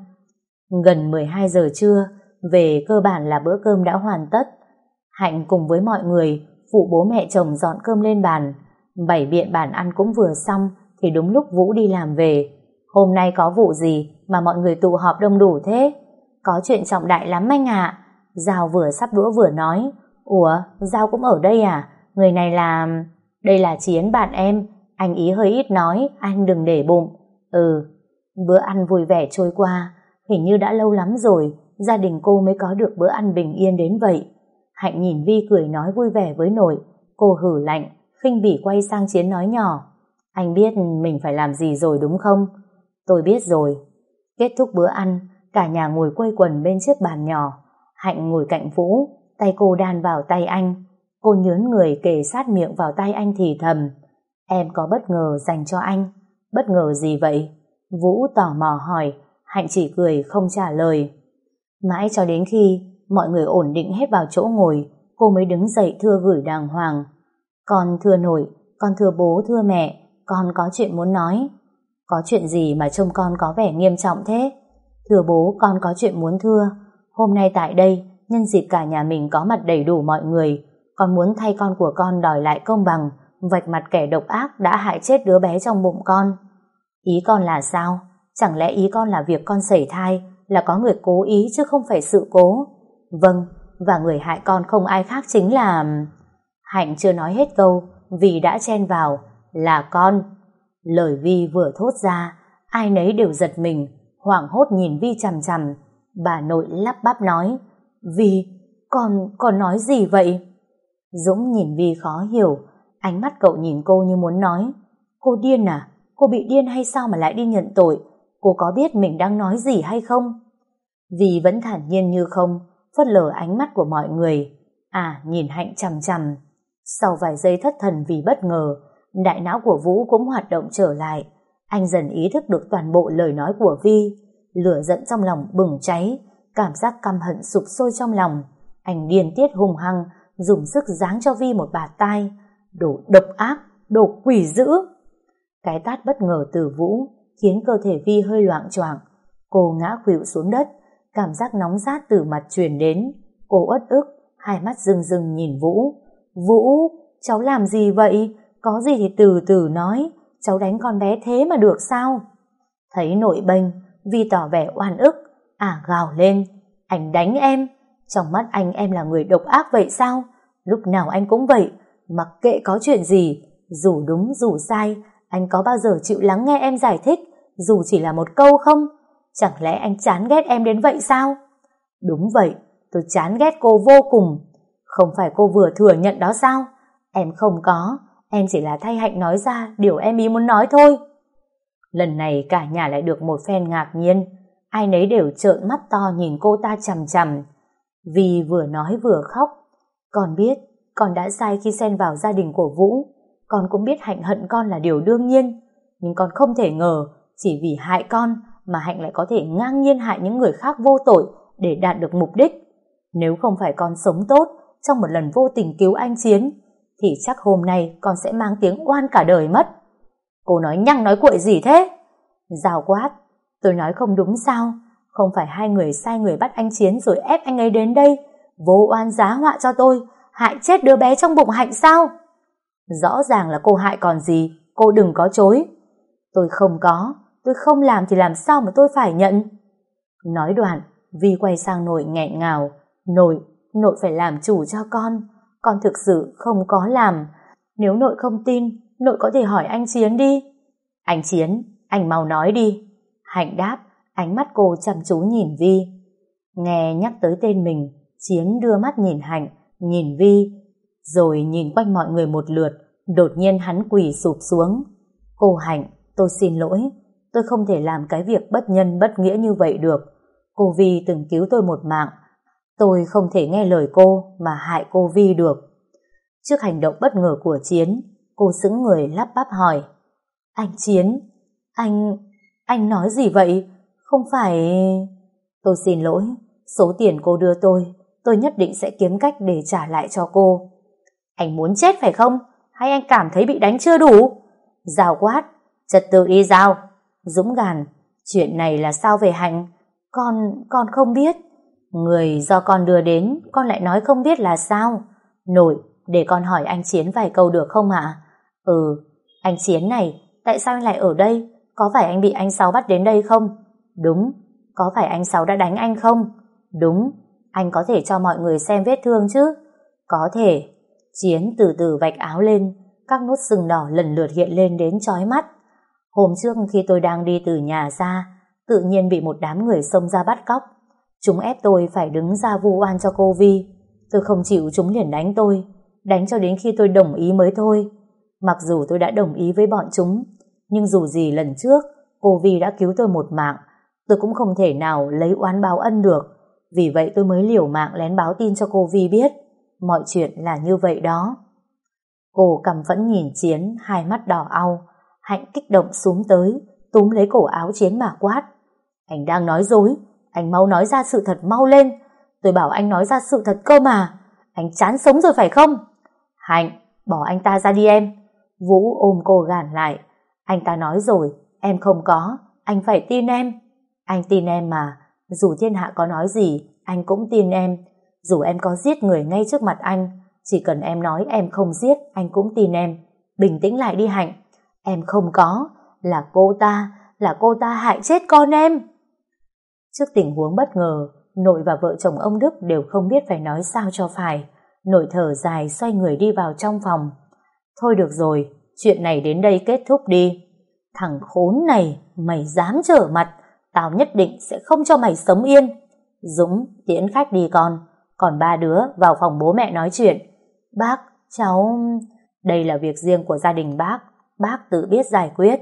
Gần mười hai giờ trưa, về cơ bản là bữa cơm đã hoàn tất. Hạnh cùng với mọi người phụ bố mẹ chồng dọn cơm lên bàn. Bày biện bàn ăn cũng vừa xong thì đúng lúc Vũ đi làm về. Hôm nay có vụ gì mà mọi người tụ họp đông đủ thế? Có chuyện trọng đại lắm anh ạ. Giao vừa sắp đũa vừa nói: ủa, Giao cũng ở đây à? Người này là... đây là Chiến bạn em. Anh ý hơi ít nói, anh đừng để bụng. Ừ. Bữa ăn vui vẻ trôi qua. Hình như đã lâu lắm rồi gia đình cô mới có được bữa ăn bình yên đến vậy. Hạnh nhìn Vi cười nói vui vẻ với Nội. Cô hử lạnh, khinh bỉ quay sang Chiến nói nhỏ: anh biết mình phải làm gì rồi đúng không? Tôi biết rồi. Kết thúc bữa ăn, cả nhà ngồi quây quần bên chiếc bàn nhỏ. Hạnh ngồi cạnh Vũ, tay cô đan vào tay anh. Cô nhớn người kề sát miệng vào tay anh thì thầm: em có bất ngờ dành cho anh. Bất ngờ gì vậy? Vũ tò mò hỏi. Hạnh chỉ cười không trả lời. Mãi cho đến khi mọi người ổn định hết vào chỗ ngồi, cô mới đứng dậy thưa gửi đàng hoàng: con thưa Nội, con thưa bố, thưa mẹ, con có chuyện muốn nói. Có chuyện gì mà trông con có vẻ nghiêm trọng thế? Thưa bố, con có chuyện muốn thưa. Hôm nay tại đây, nhân dịp cả nhà mình có mặt đầy đủ mọi người, con muốn thay con của con đòi lại công bằng, vạch mặt kẻ độc ác đã hại chết đứa bé trong bụng con. Ý con là sao? Chẳng lẽ ý con là việc con sẩy thai là có người cố ý chứ không phải sự cố? Vâng, và người hại con không ai khác chính là... Hạnh chưa nói hết câu vì đã chen vào: là con. Lời Vi vừa thốt ra, ai nấy đều giật mình, hoảng hốt nhìn Vi chằm chằm. Bà Nội lắp bắp nói: Vi, con, con nói gì vậy? Dũng nhìn Vi khó hiểu, ánh mắt cậu nhìn cô như muốn nói: cô điên à? Cô bị điên hay sao mà lại đi nhận tội? Cô có biết mình đang nói gì hay không? Vi vẫn thản nhiên như không, phớt lờ ánh mắt của mọi người. À, nhìn Hạnh chằm chằm. Sau vài giây thất thần vì bất ngờ, đại não của Vũ cũng hoạt động trở lại. Anh dần ý thức được toàn bộ lời nói của Vi. Lửa giận trong lòng bừng cháy, cảm giác căm hận sục sôi trong lòng. Anh điên tiết hung hăng, dùng sức giáng cho Vi một bạt tai. Đồ độc ác, đồ quỷ dữ. Cái tát bất ngờ từ Vũ khiến cơ thể Vi hơi loạng choạng. Cô ngã khuỵu xuống đất, cảm giác nóng rát từ mặt truyền đến. Cô uất ức, hai mắt rưng rưng nhìn Vũ. Vũ, cháu làm gì vậy? Có gì thì từ từ nói, cháu đánh con bé thế mà được sao? Thấy Nội bênh, Vi tỏ vẻ oan ức. À, gào lên: anh đánh em? Trong mắt anh em là người độc ác vậy sao? Lúc nào anh cũng vậy, mặc kệ có chuyện gì, dù đúng dù sai, Anh có bao giờ chịu lắng nghe em giải thích, dù chỉ là một câu không? Chẳng lẽ anh chán ghét em đến vậy sao? Đúng vậy, tôi chán ghét cô vô cùng. Không phải cô vừa thừa nhận đó sao? Em không có, em chỉ là thay Hạnh nói ra điều em ý muốn nói thôi. Lần này cả nhà lại được một phen ngạc nhiên, ai nấy đều trợn mắt to nhìn cô ta chằm chằm. Vi vừa nói vừa khóc. Con biết, con đã sai khi xen vào gia đình của Vũ. Con cũng biết Hạnh hận con là điều đương nhiên, nhưng con không thể ngờ chỉ vì hại con mà Hạnh lại có thể ngang nhiên hại những người khác vô tội để đạt được mục đích. Nếu không phải con sống tốt trong một lần vô tình cứu anh Chiến, thì chắc hôm nay con sẽ mang tiếng oan cả đời mất. Cô nói nhăng nói cuội gì thế? Giào quát, tôi nói không đúng sao? Không phải hai người sai người bắt anh Chiến rồi ép anh ấy đến đây, vô oan giá họa cho tôi, hại chết đứa bé trong bụng Hạnh sao? Rõ ràng là cô hại còn gì, cô đừng có chối. Tôi không có, tôi không làm thì làm sao mà tôi phải nhận? Nói đoạn, Vi quay sang nội nghẹn ngào. Nội, nội phải làm chủ cho con. Con thực sự không có làm. Nếu nội không tin, nội có thể hỏi anh Chiến đi. Anh Chiến, anh mau nói đi. Hạnh đáp, ánh mắt cô chăm chú nhìn Vi. Nghe nhắc tới tên mình, Chiến đưa mắt nhìn Hạnh, nhìn Vi, rồi nhìn quanh mọi người một lượt. Đột nhiên hắn quỳ sụp xuống. Cô Hạnh, tôi xin lỗi, tôi không thể làm cái việc bất nhân bất nghĩa như vậy được. Cô Vi từng cứu tôi một mạng, tôi không thể nghe lời cô mà hại cô Vi được. Trước hành động bất ngờ của Chiến, cô sững người lắp bắp hỏi, anh Chiến, anh, anh nói gì vậy? Không phải... Tôi xin lỗi, số tiền cô đưa tôi, tôi nhất định sẽ kiếm cách để trả lại cho cô. Anh muốn chết phải không? Hay anh cảm thấy bị đánh chưa đủ? Giào quát, trật tự đi Giào. Dũng gàn, chuyện này là sao về Hạnh? Con, con không biết. Người do con đưa đến, con lại nói không biết là sao? Nội, để con hỏi anh Chiến vài câu được không ạ? Ừ, anh Chiến này, tại sao anh lại ở đây? Có phải anh bị anh Sáu bắt đến đây không? Đúng. Có phải anh Sáu đã đánh anh không? Đúng. Anh có thể cho mọi người xem vết thương chứ? Có thể. Chiến từ từ vạch áo lên, các nốt sừng đỏ lần lượt hiện lên đến chói mắt. Hôm trước khi tôi đang đi từ nhà ra, tự nhiên bị một đám người xông ra bắt cóc. Chúng ép tôi phải đứng ra vu oan cho cô Vi. Tôi không chịu, chúng liền đánh tôi, đánh cho đến khi tôi đồng ý mới thôi. Mặc dù tôi đã đồng ý với bọn chúng, nhưng dù gì lần trước cô Vi đã cứu tôi một mạng, tôi cũng không thể nào lấy oán báo ân được. Vì vậy tôi mới liều mạng lén báo tin cho cô Vi biết. Mọi chuyện là như vậy đó. Cô căm phẫn nhìn Chiến, hai mắt đỏ au. Hạnh kích động xuống tới, túm lấy cổ áo Chiến mà quát. Anh đang nói dối, anh mau nói ra sự thật mau lên. Tôi bảo anh nói ra sự thật cơ mà. Anh chán sống rồi phải không? Hạnh, bỏ anh ta ra đi em. Vũ ôm cô gàn lại. Anh ta nói rồi, em không có, anh phải tin em. Anh tin em mà, dù thiên hạ có nói gì, anh cũng tin em. Dù em có giết người ngay trước mặt anh, chỉ cần em nói em không giết, anh cũng tin em. Bình tĩnh lại đi Hạnh. Em không có, là cô ta, là cô ta hại chết con em. Trước tình huống bất ngờ, nội và vợ chồng ông Đức đều không biết phải nói sao cho phải. Nội thở dài xoay người đi vào trong phòng. Thôi được rồi, chuyện này đến đây kết thúc đi. Thằng khốn này, mày dám trở mặt, tao nhất định sẽ không cho mày sống yên. Dũng, tiễn khách đi con. Còn ba đứa vào phòng bố mẹ nói chuyện. Bác, cháu... Đây là việc riêng của gia đình bác, bác tự biết giải quyết.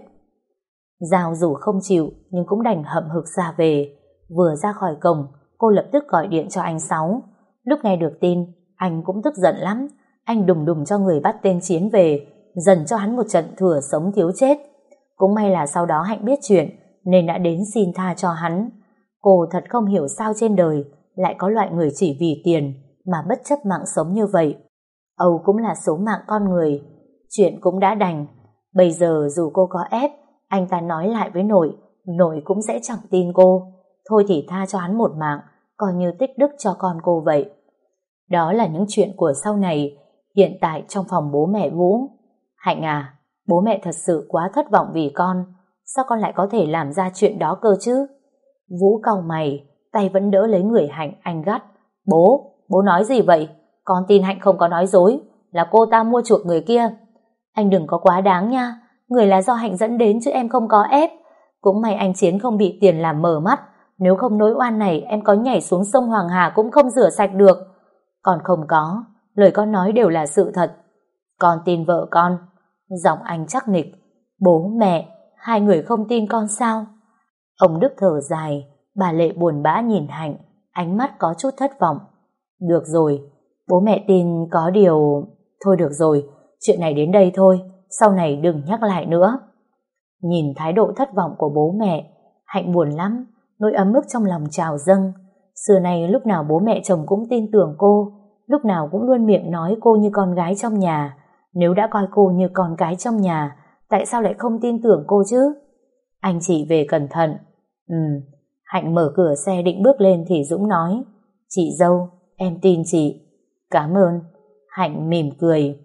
Giao dù không chịu nhưng cũng đành hậm hực ra về. Vừa ra khỏi cổng, cô lập tức gọi điện cho anh Sáu. Lúc nghe được tin, anh cũng tức giận lắm. Anh đùng đùng cho người bắt tên Chiến về, dần cho hắn một trận thừa sống thiếu chết. Cũng may là sau đó Hạnh biết chuyện nên đã đến xin tha cho hắn. Cô thật không hiểu sao trên đời lại có loại người chỉ vì tiền mà bất chấp mạng sống như vậy. Âu cũng là số mạng con người. Chuyện cũng đã đành. Bây giờ dù cô có ép, anh ta nói lại với nội, nội cũng sẽ chẳng tin cô. Thôi thì tha cho hắn một mạng, coi như tích đức cho con cô vậy. Đó là những chuyện của sau này. Hiện tại trong phòng bố mẹ Vũ. Hạnh à, bố mẹ thật sự quá thất vọng vì con. Sao con lại có thể làm ra chuyện đó cơ chứ? Vũ cau mày, tay vẫn đỡ lấy người Hạnh, anh gắt. Bố, bố nói gì vậy? Con tin Hạnh không có nói dối, là cô ta mua chuộc người kia. Anh đừng có quá đáng nha, người là do Hạnh dẫn đến chứ em không có ép. Cũng may anh Chiến không bị tiền làm mở mắt, nếu không nỗi oan này em có nhảy xuống sông Hoàng Hà cũng không rửa sạch được. Con không có, lời con nói đều là sự thật. Con tin vợ con. Giọng anh chắc nịch. Bố mẹ, hai người không tin con sao? Ông Đức thở dài, bà Lệ buồn bã nhìn Hạnh, ánh mắt có chút thất vọng. Được rồi, bố mẹ tin có điều... Thôi được rồi, chuyện này đến đây thôi, sau này đừng nhắc lại nữa. Nhìn thái độ thất vọng của bố mẹ, Hạnh buồn lắm, nỗi ấm ức trong lòng trào dâng. Xưa này lúc nào bố mẹ chồng cũng tin tưởng cô, lúc nào cũng luôn miệng nói cô như con gái trong nhà. Nếu đã coi cô như con cái trong nhà, tại sao lại không tin tưởng cô chứ? Anh chị về cẩn thận. Ừ. Hạnh mở cửa xe định bước lên thì Dũng nói, chị dâu, em tin chị. Cảm ơn. Hạnh mỉm cười.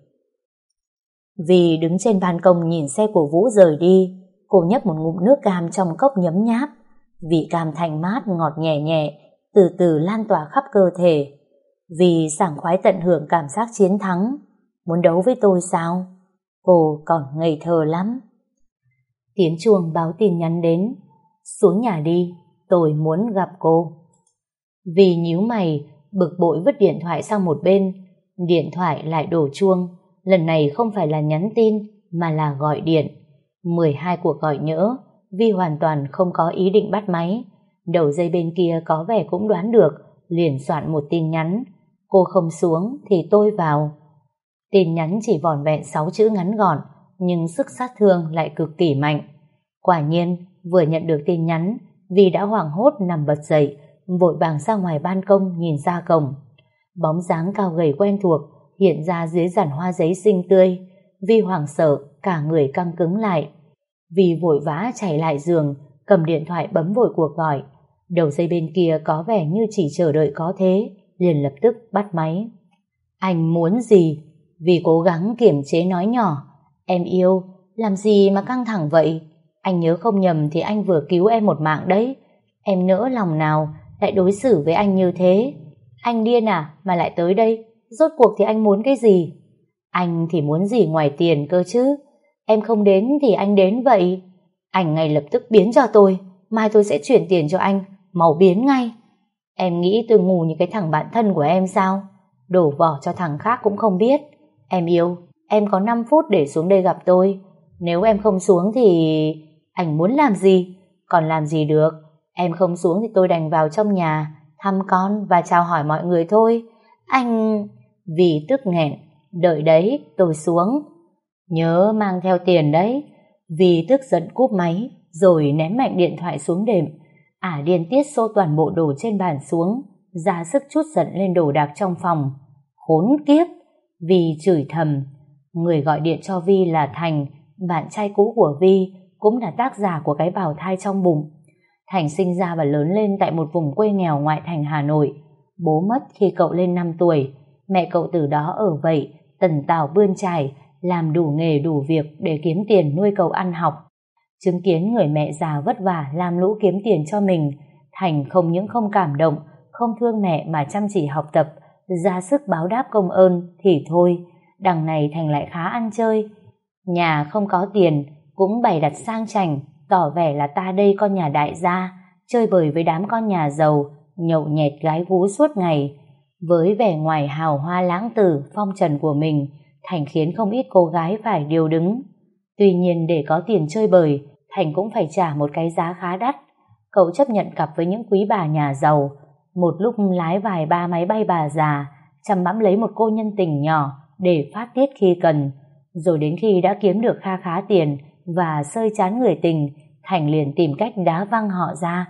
Vì đứng trên ban công nhìn xe của Vũ rời đi, cô nhấp một ngụm nước cam trong cốc nhấm nháp. Vị cam thanh mát ngọt nhẹ nhẹ, từ từ lan tỏa khắp cơ thể. Vì sảng khoái tận hưởng cảm giác chiến thắng. Muốn đấu với tôi sao? Cô còn ngây thơ lắm. Tiếng chuông báo tin nhắn đến. Xuống nhà đi, tôi muốn gặp cô. Vì nhíu mày, bực bội vứt điện thoại sang một bên. Điện thoại lại đổ chuông. Lần này không phải là nhắn tin, mà là gọi điện. mười hai cuộc gọi nhỡ, Vi hoàn toàn không có ý định bắt máy. Đầu dây bên kia có vẻ cũng đoán được, liền soạn một tin nhắn. Cô không xuống thì tôi vào. Tin nhắn chỉ vỏn vẹn sáu chữ ngắn gọn, nhưng sức sát thương lại cực kỳ mạnh. Quả nhiên, vừa nhận được tin nhắn, Vi đã hoảng hốt nằm bật dậy, vội vàng ra ngoài ban công nhìn ra cổng. Bóng dáng cao gầy quen thuộc hiện ra dưới giàn hoa giấy xinh tươi. Vi hoảng sợ, cả người căng cứng lại. Vi vội vã chạy lại giường, cầm điện thoại bấm vội cuộc gọi. Đầu dây bên kia có vẻ như chỉ chờ đợi có thế, liền lập tức bắt máy. Anh muốn gì? Vi cố gắng kiềm chế nói nhỏ. Em yêu, làm gì mà căng thẳng vậy? Anh nhớ không nhầm thì anh vừa cứu em một mạng đấy. Em nỡ lòng nào lại đối xử với anh như thế? Anh điên à mà lại tới đây? Rốt cuộc thì anh muốn cái gì? Anh thì muốn gì ngoài tiền cơ chứ? Em không đến thì anh đến vậy. Anh ngay lập tức biến cho tôi, mai tôi sẽ chuyển tiền cho anh. Mau biến ngay. Em nghĩ tôi ngu như cái thằng bạn thân của em sao? Đổ vỏ cho thằng khác cũng không biết. Em yêu, em có năm phút để xuống đây gặp tôi. Nếu em không xuống thì... Anh muốn làm gì? Còn làm gì được? Em không xuống thì tôi đành vào trong nhà thăm con và chào hỏi mọi người thôi. Anh... Vì tức nghẹn. Đợi đấy, tôi xuống. Nhớ mang theo tiền đấy. Vì tức giận cúp máy, rồi ném mạnh điện thoại xuống đệm. Ả điên tiết xô toàn bộ đồ trên bàn xuống, ra sức trút giận lên đồ đạc trong phòng. Khốn kiếp! Vi chửi thầm. Người gọi điện cho Vi là Thành, bạn trai cũ của Vi, cũng là tác giả của cái bào thai trong bụng. Thành sinh ra và lớn lên tại một vùng quê nghèo ngoại thành Hà Nội. Bố mất khi cậu lên năm tuổi, mẹ cậu từ đó ở vậy, tần tảo bươn chải, làm đủ nghề đủ việc để kiếm tiền nuôi cậu ăn học. Chứng kiến người mẹ già vất vả lam lũ kiếm tiền cho mình, Thành không những không cảm động, không thương mẹ mà chăm chỉ học tập, ra sức báo đáp công ơn thì thôi, đằng này Thành lại khá ăn chơi. Nhà không có tiền, cũng bày đặt sang chảnh, tỏ vẻ là ta đây con nhà đại gia, chơi bời với đám con nhà giàu, nhậu nhẹt gái gú suốt ngày. Với vẻ ngoài hào hoa lãng tử, phong trần của mình, Thành khiến không ít cô gái phải điêu đứng. Tuy nhiên để có tiền chơi bời, Thành cũng phải trả một cái giá khá đắt. Cậu chấp nhận cặp với những quý bà nhà giàu, một lúc lái vài ba máy bay bà già, chăm bẵm lấy một cô nhân tình nhỏ để phát tiết khi cần. Rồi đến khi đã kiếm được kha khá tiền và sơi chán người tình, Thành liền tìm cách đá văng họ ra.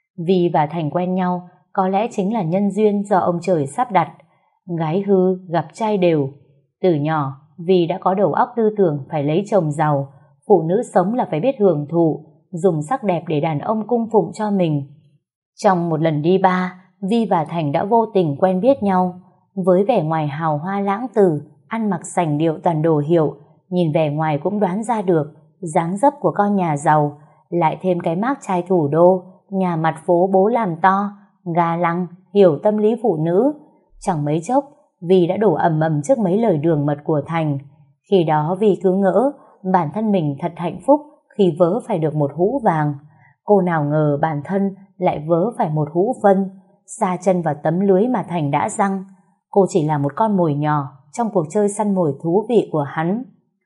Vi và Thành quen nhau có lẽ chính là nhân duyên do ông trời sắp đặt. Gái hư gặp trai đều. Từ nhỏ, Vi đã có đầu óc tư tưởng phải lấy chồng giàu, phụ nữ sống là phải biết hưởng thụ, dùng sắc đẹp để đàn ông cung phụng cho mình. Trong một lần đi bar, Vi và Thành đã vô tình quen biết nhau. Với vẻ ngoài hào hoa lãng tử, ăn mặc sành điệu toàn đồ hiệu, nhìn vẻ ngoài cũng đoán ra được dáng dấp của con nhà giàu, lại thêm cái mác trai thủ đô, nhà mặt phố bố làm to, ga lăng, hiểu tâm lý phụ nữ. Chẳng mấy chốc, Vi đã đổ ầm ầm trước mấy lời đường mật của Thành. Khi đó Vi cứ ngỡ bản thân mình thật hạnh phúc khi vớ phải được một hũ vàng. Cô nào ngờ bản thân lại vớ phải một hũ phân, sa chân vào tấm lưới mà Thành đã giăng. Cô chỉ là một con mồi nhỏ trong cuộc chơi săn mồi thú vị của hắn.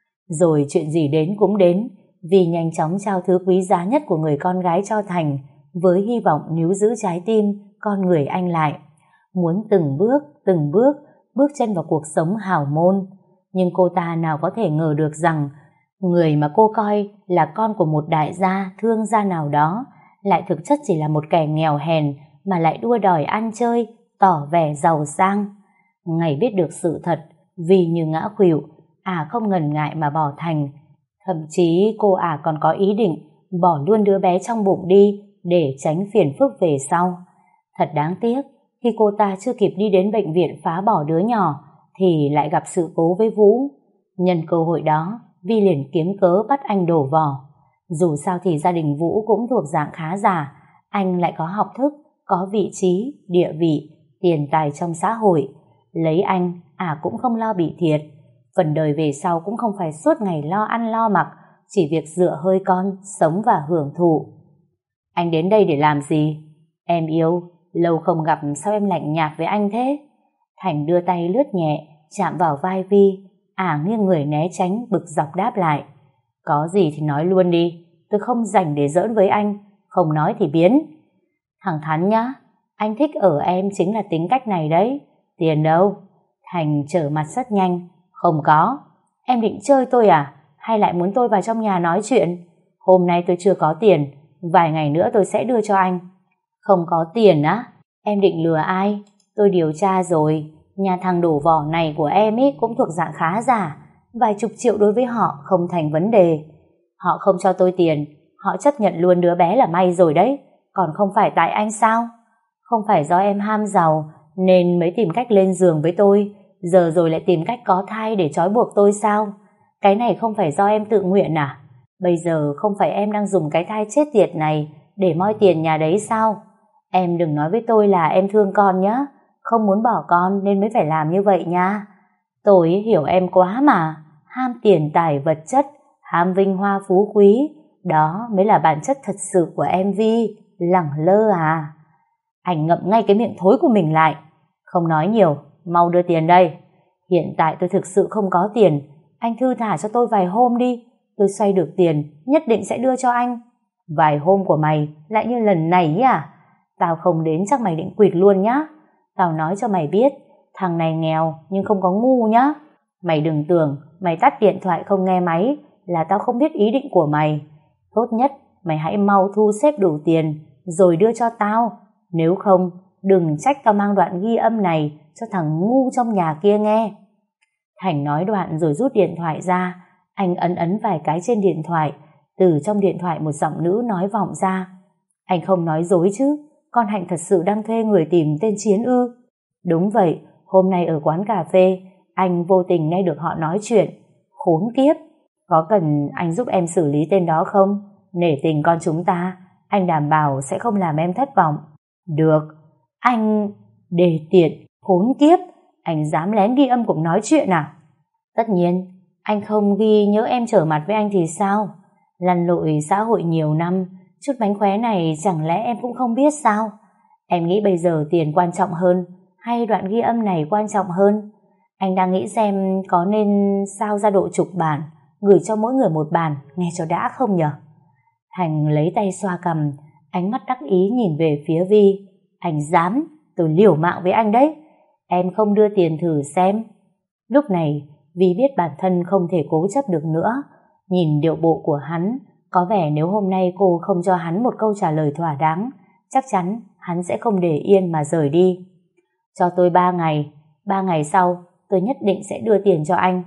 Rồi chuyện gì đến cũng đến, vì nhanh chóng trao thứ quý giá nhất của người con gái cho Thành, với hy vọng níu giữ trái tim con người anh lại. Muốn từng bước, từng bước, bước chân vào cuộc sống hào môn. Nhưng cô ta nào có thể ngờ được rằng, người mà cô coi là con của một đại gia, thương gia nào đó, lại thực chất chỉ là một kẻ nghèo hèn mà lại đua đòi ăn chơi, tỏ vẻ giàu sang. Ngày biết được sự thật, vì như ngã khuỵu, ả không ngần ngại mà bỏ Thành. Thậm chí cô ả còn có ý định bỏ luôn đứa bé trong bụng đi để tránh phiền phức về sau. Thật đáng tiếc, khi cô ta chưa kịp đi đến bệnh viện phá bỏ đứa nhỏ thì lại gặp sự cố với Vũ. Nhân cơ hội đó, Vi liền kiếm cớ bắt anh đổ vỏ. Dù sao thì gia đình Vũ cũng thuộc dạng khá giả, anh lại có học thức, có vị trí, địa vị, tiền tài trong xã hội. Lấy anh, ả cũng không lo bị thiệt. Phần đời về sau cũng không phải suốt ngày lo ăn lo mặc, chỉ việc dựa hơi con, sống và hưởng thụ. Anh đến đây để làm gì? Em yêu, lâu không gặp sao em lạnh nhạt với anh thế? Thành đưa tay lướt nhẹ, chạm vào vai Vi. Ả nghiêng người né tránh, bực dọc đáp lại. Có gì thì nói luôn đi, tôi không rảnh để giỡn với anh, không nói thì biến. Thẳng thắn nhá, anh thích ở em chính là tính cách này đấy. Tiền đâu? Thành trở mặt rất nhanh. Không có. Em định chơi tôi à? Hay lại muốn tôi vào trong nhà nói chuyện? Hôm nay tôi chưa có tiền, vài ngày nữa tôi sẽ đưa cho anh. Không có tiền á? Em định lừa ai? Tôi điều tra rồi, nhà thằng đổ vỏ này của em ý cũng thuộc dạng khá giả, vài chục triệu đối với họ không thành vấn đề. Họ không cho tôi tiền, họ chấp nhận luôn đứa bé là may rồi đấy, còn không phải tại anh sao? Không phải do em ham giàu nên mới tìm cách lên giường với tôi, giờ rồi lại tìm cách có thai để trói buộc tôi sao? Cái này không phải do em tự nguyện à? Bây giờ không phải em đang dùng cái thai chết tiệt này để moi tiền nhà đấy sao? Em đừng nói với tôi là em thương con nhé, không muốn bỏ con nên mới phải làm như vậy nha. Tôi hiểu em quá mà, ham tiền tài vật chất, ham vinh hoa phú quý, đó mới là bản chất thật sự của em Vi, lẳng lơ à. Anh ngậm ngay cái miệng thối của mình lại, không nói nhiều, mau đưa tiền đây. Hiện tại tôi thực sự không có tiền, anh thư thả cho tôi vài hôm đi, tôi xoay được tiền, nhất định sẽ đưa cho anh. Vài hôm của mày lại như lần này à? Tao không đến chắc mày định quỵt luôn nhá. Tao nói cho mày biết, thằng này nghèo nhưng không có ngu nhá. Mày đừng tưởng mày tắt điện thoại không nghe máy là tao không biết ý định của mày. Tốt nhất mày hãy mau thu xếp đủ tiền rồi đưa cho tao. Nếu không, đừng trách tao mang đoạn ghi âm này cho thằng ngu trong nhà kia nghe. Thành nói đoạn rồi rút điện thoại ra. Anh ấn ấn vài cái trên điện thoại. Từ trong điện thoại một giọng nữ nói vọng ra. Anh không nói dối chứ? Con Hạnh thật sự đang thuê người tìm tên Chiến ư? Đúng vậy, hôm nay ở quán cà phê anh vô tình nghe được họ nói chuyện. Khốn kiếp. Có cần anh giúp em xử lý tên đó không? Nể tình con chúng ta, anh đảm bảo sẽ không làm em thất vọng. Được. Anh... đề tiện, khốn kiếp. Anh dám lén ghi âm cuộc nói chuyện à? Tất nhiên, anh không ghi nhớ em trở mặt với anh thì sao? Lăn lội xã hội nhiều năm, chút mánh khóe này chẳng lẽ em cũng không biết sao? Em nghĩ bây giờ tiền quan trọng hơn hay đoạn ghi âm này quan trọng hơn? Anh đang nghĩ xem có nên sao ra độ chục bản, gửi cho mỗi người một bản, nghe cho đã không nhở? Thành lấy tay xoa cằm, ánh mắt đắc ý nhìn về phía Vi. Anh dám, tôi liều mạng với anh đấy. Em không đưa tiền thử xem. Lúc này Vi biết bản thân không thể cố chấp được nữa. Nhìn điệu bộ của hắn, có vẻ nếu hôm nay cô không cho hắn một câu trả lời thỏa đáng, chắc chắn hắn sẽ không để yên mà rời đi. Cho tôi ba ngày, ba ngày sau tôi nhất định sẽ đưa tiền cho anh.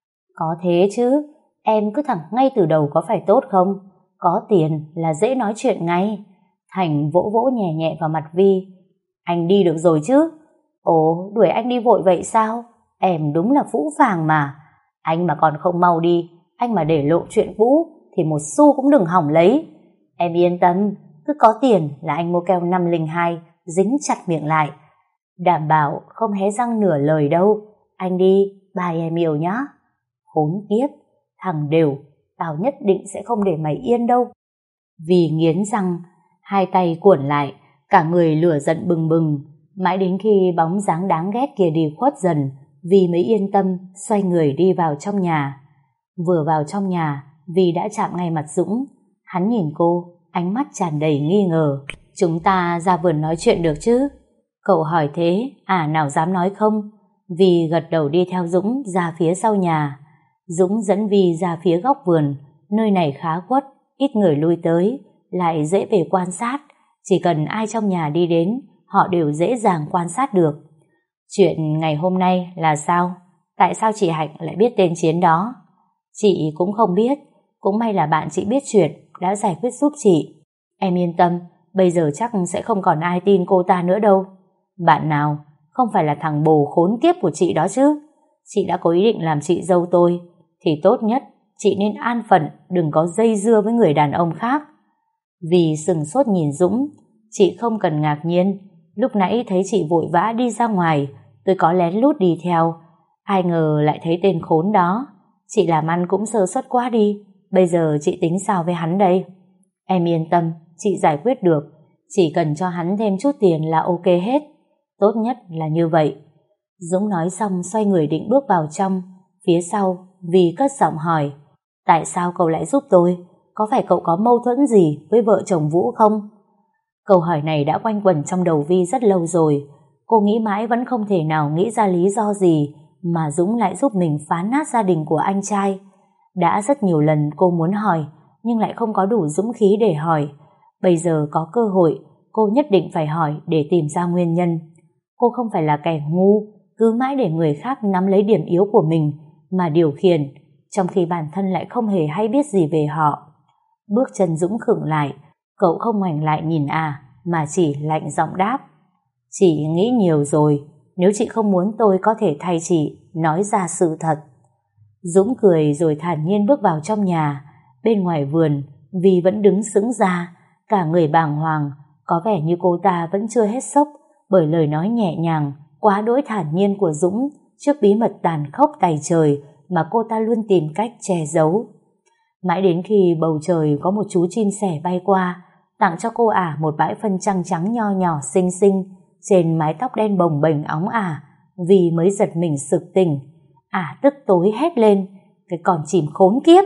Có thế chứ, em cứ thẳng ngay từ đầu có phải tốt không? Có tiền là dễ nói chuyện ngay. Thành vỗ vỗ nhẹ nhẹ vào mặt Vi. Anh đi được rồi chứ? Ồ, đuổi anh đi vội vậy sao? Em đúng là phũ phàng mà. Anh mà còn không mau đi, anh mà để lộ chuyện Vũ thì một xu cũng đừng hỏng lấy. Em yên tâm, cứ có tiền là anh mua keo năm linh hai dính chặt miệng lại. Đảm bảo không hé răng nửa lời đâu. Anh đi, bye em yêu nhá. Khốn kiếp, thằng đều tao nhất định sẽ không để mày yên đâu. Vì nghiến răng, hai tay cuộn lại, cả người lửa giận bừng bừng, mãi đến khi bóng dáng đáng ghét kia đi khuất dần, vì mới yên tâm xoay người đi vào trong nhà. Vừa vào trong nhà, vì đã chạm ngay mặt Dũng. Hắn nhìn cô, ánh mắt tràn đầy nghi ngờ. Chúng ta ra vườn nói chuyện được chứ? Cậu hỏi thế, à nào dám nói không? Vi gật đầu đi theo Dũng ra phía sau nhà. Dũng dẫn Vi ra phía góc vườn, nơi này khá khuất, ít người lui tới, lại dễ về quan sát. Chỉ cần ai trong nhà đi đến, họ đều dễ dàng quan sát được. Chuyện ngày hôm nay là sao? Tại sao chị Hạnh lại biết tên Chiến đó? Chị cũng không biết, cũng may là bạn chị biết chuyện, đã giải quyết giúp chị. Em yên tâm, bây giờ chắc sẽ không còn ai tin cô ta nữa đâu. Bạn nào? Không phải là thằng bồ khốn kiếp của chị đó chứ? Chị đã có ý định làm chị dâu tôi, thì tốt nhất chị nên an phận, đừng có dây dưa với người đàn ông khác. Vì sừng sốt nhìn Dũng, chị không cần ngạc nhiên. Lúc nãy thấy chị vội vã đi ra ngoài, tôi có lén lút đi theo. Ai ngờ lại thấy tên khốn đó. Chị làm ăn cũng sơ suất quá đi. Bây giờ chị tính sao với hắn đây? Em yên tâm, chị giải quyết được. Chỉ cần cho hắn thêm chút tiền là ok hết. Tốt nhất là như vậy. Dũng nói xong xoay người định bước vào trong. Phía sau, Vi cất giọng hỏi: tại sao cậu lại giúp tôi? Có phải cậu có mâu thuẫn gì với vợ chồng Vũ không? Câu hỏi này đã quanh quẩn trong đầu Vi rất lâu rồi. Cô nghĩ mãi vẫn không thể nào nghĩ ra lý do gì mà Dũng lại giúp mình phá nát gia đình của anh trai. Đã rất nhiều lần cô muốn hỏi, nhưng lại không có đủ dũng khí để hỏi. Bây giờ có cơ hội, cô nhất định phải hỏi để tìm ra nguyên nhân. Cô không phải là kẻ ngu, cứ mãi để người khác nắm lấy điểm yếu của mình mà điều khiển, trong khi bản thân lại không hề hay biết gì về họ. Bước chân Dũng khựng lại, cậu không ngoảnh lại nhìn à, mà chỉ lạnh giọng đáp: chị nghĩ nhiều rồi, nếu chị không muốn tôi có thể thay chị nói ra sự thật. Dũng cười rồi thản nhiên bước vào trong nhà. Bên ngoài vườn, Vi vẫn đứng sững ra, cả người bàng hoàng, có vẻ như cô ta vẫn chưa hết sốc bởi lời nói nhẹ nhàng, quá đỗi thản nhiên của Dũng trước bí mật tàn khốc tày trời mà cô ta luôn tìm cách che giấu. Mãi đến khi bầu trời có một chú chim sẻ bay qua, tặng cho cô ả một bãi phân trăng trắng nho nhỏ xinh xinh trên mái tóc đen bồng bềnh óng ả, Vi mới giật mình sực tỉnh. Ả tức tối hét lên: cái con chim khốn kiếp!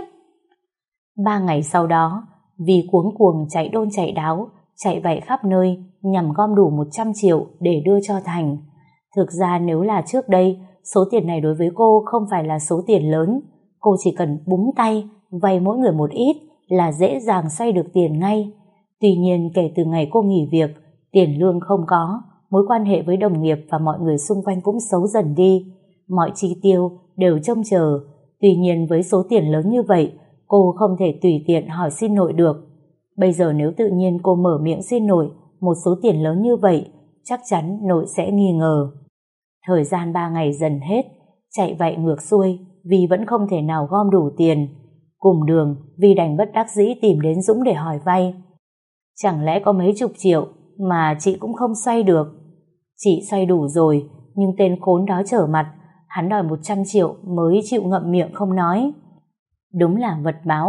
Ba ngày sau đó, Vi cuống cuồng chạy đôn chạy đáo, chạy vạy khắp nơi nhằm gom đủ một trăm triệu để đưa cho Thành. Thực ra nếu là trước đây, số tiền này đối với cô không phải là số tiền lớn. Cô chỉ cần búng tay vay mỗi người một ít là dễ dàng xoay được tiền ngay. Tuy nhiên kể từ ngày cô nghỉ việc, tiền lương không có, mối quan hệ với đồng nghiệp và mọi người xung quanh cũng xấu dần đi. Mọi chi tiêu đều trông chờ. Tuy nhiên với số tiền lớn như vậy, cô không thể tùy tiện hỏi xin nội được. Bây giờ nếu tự nhiên cô mở miệng xin nội một số tiền lớn như vậy, chắc chắn nội sẽ nghi ngờ. Thời gian ba ngày dần hết, chạy vậy ngược xuôi, Vi vẫn không thể nào gom đủ tiền. Cùng đường, Vi đành bất đắc dĩ tìm đến Dũng để hỏi vay. Chẳng lẽ có mấy chục triệu mà chị cũng không xoay được? Chị xoay đủ rồi, nhưng tên khốn đó trở mặt, hắn đòi một trăm triệu mới chịu ngậm miệng không nói. Đúng là vật báo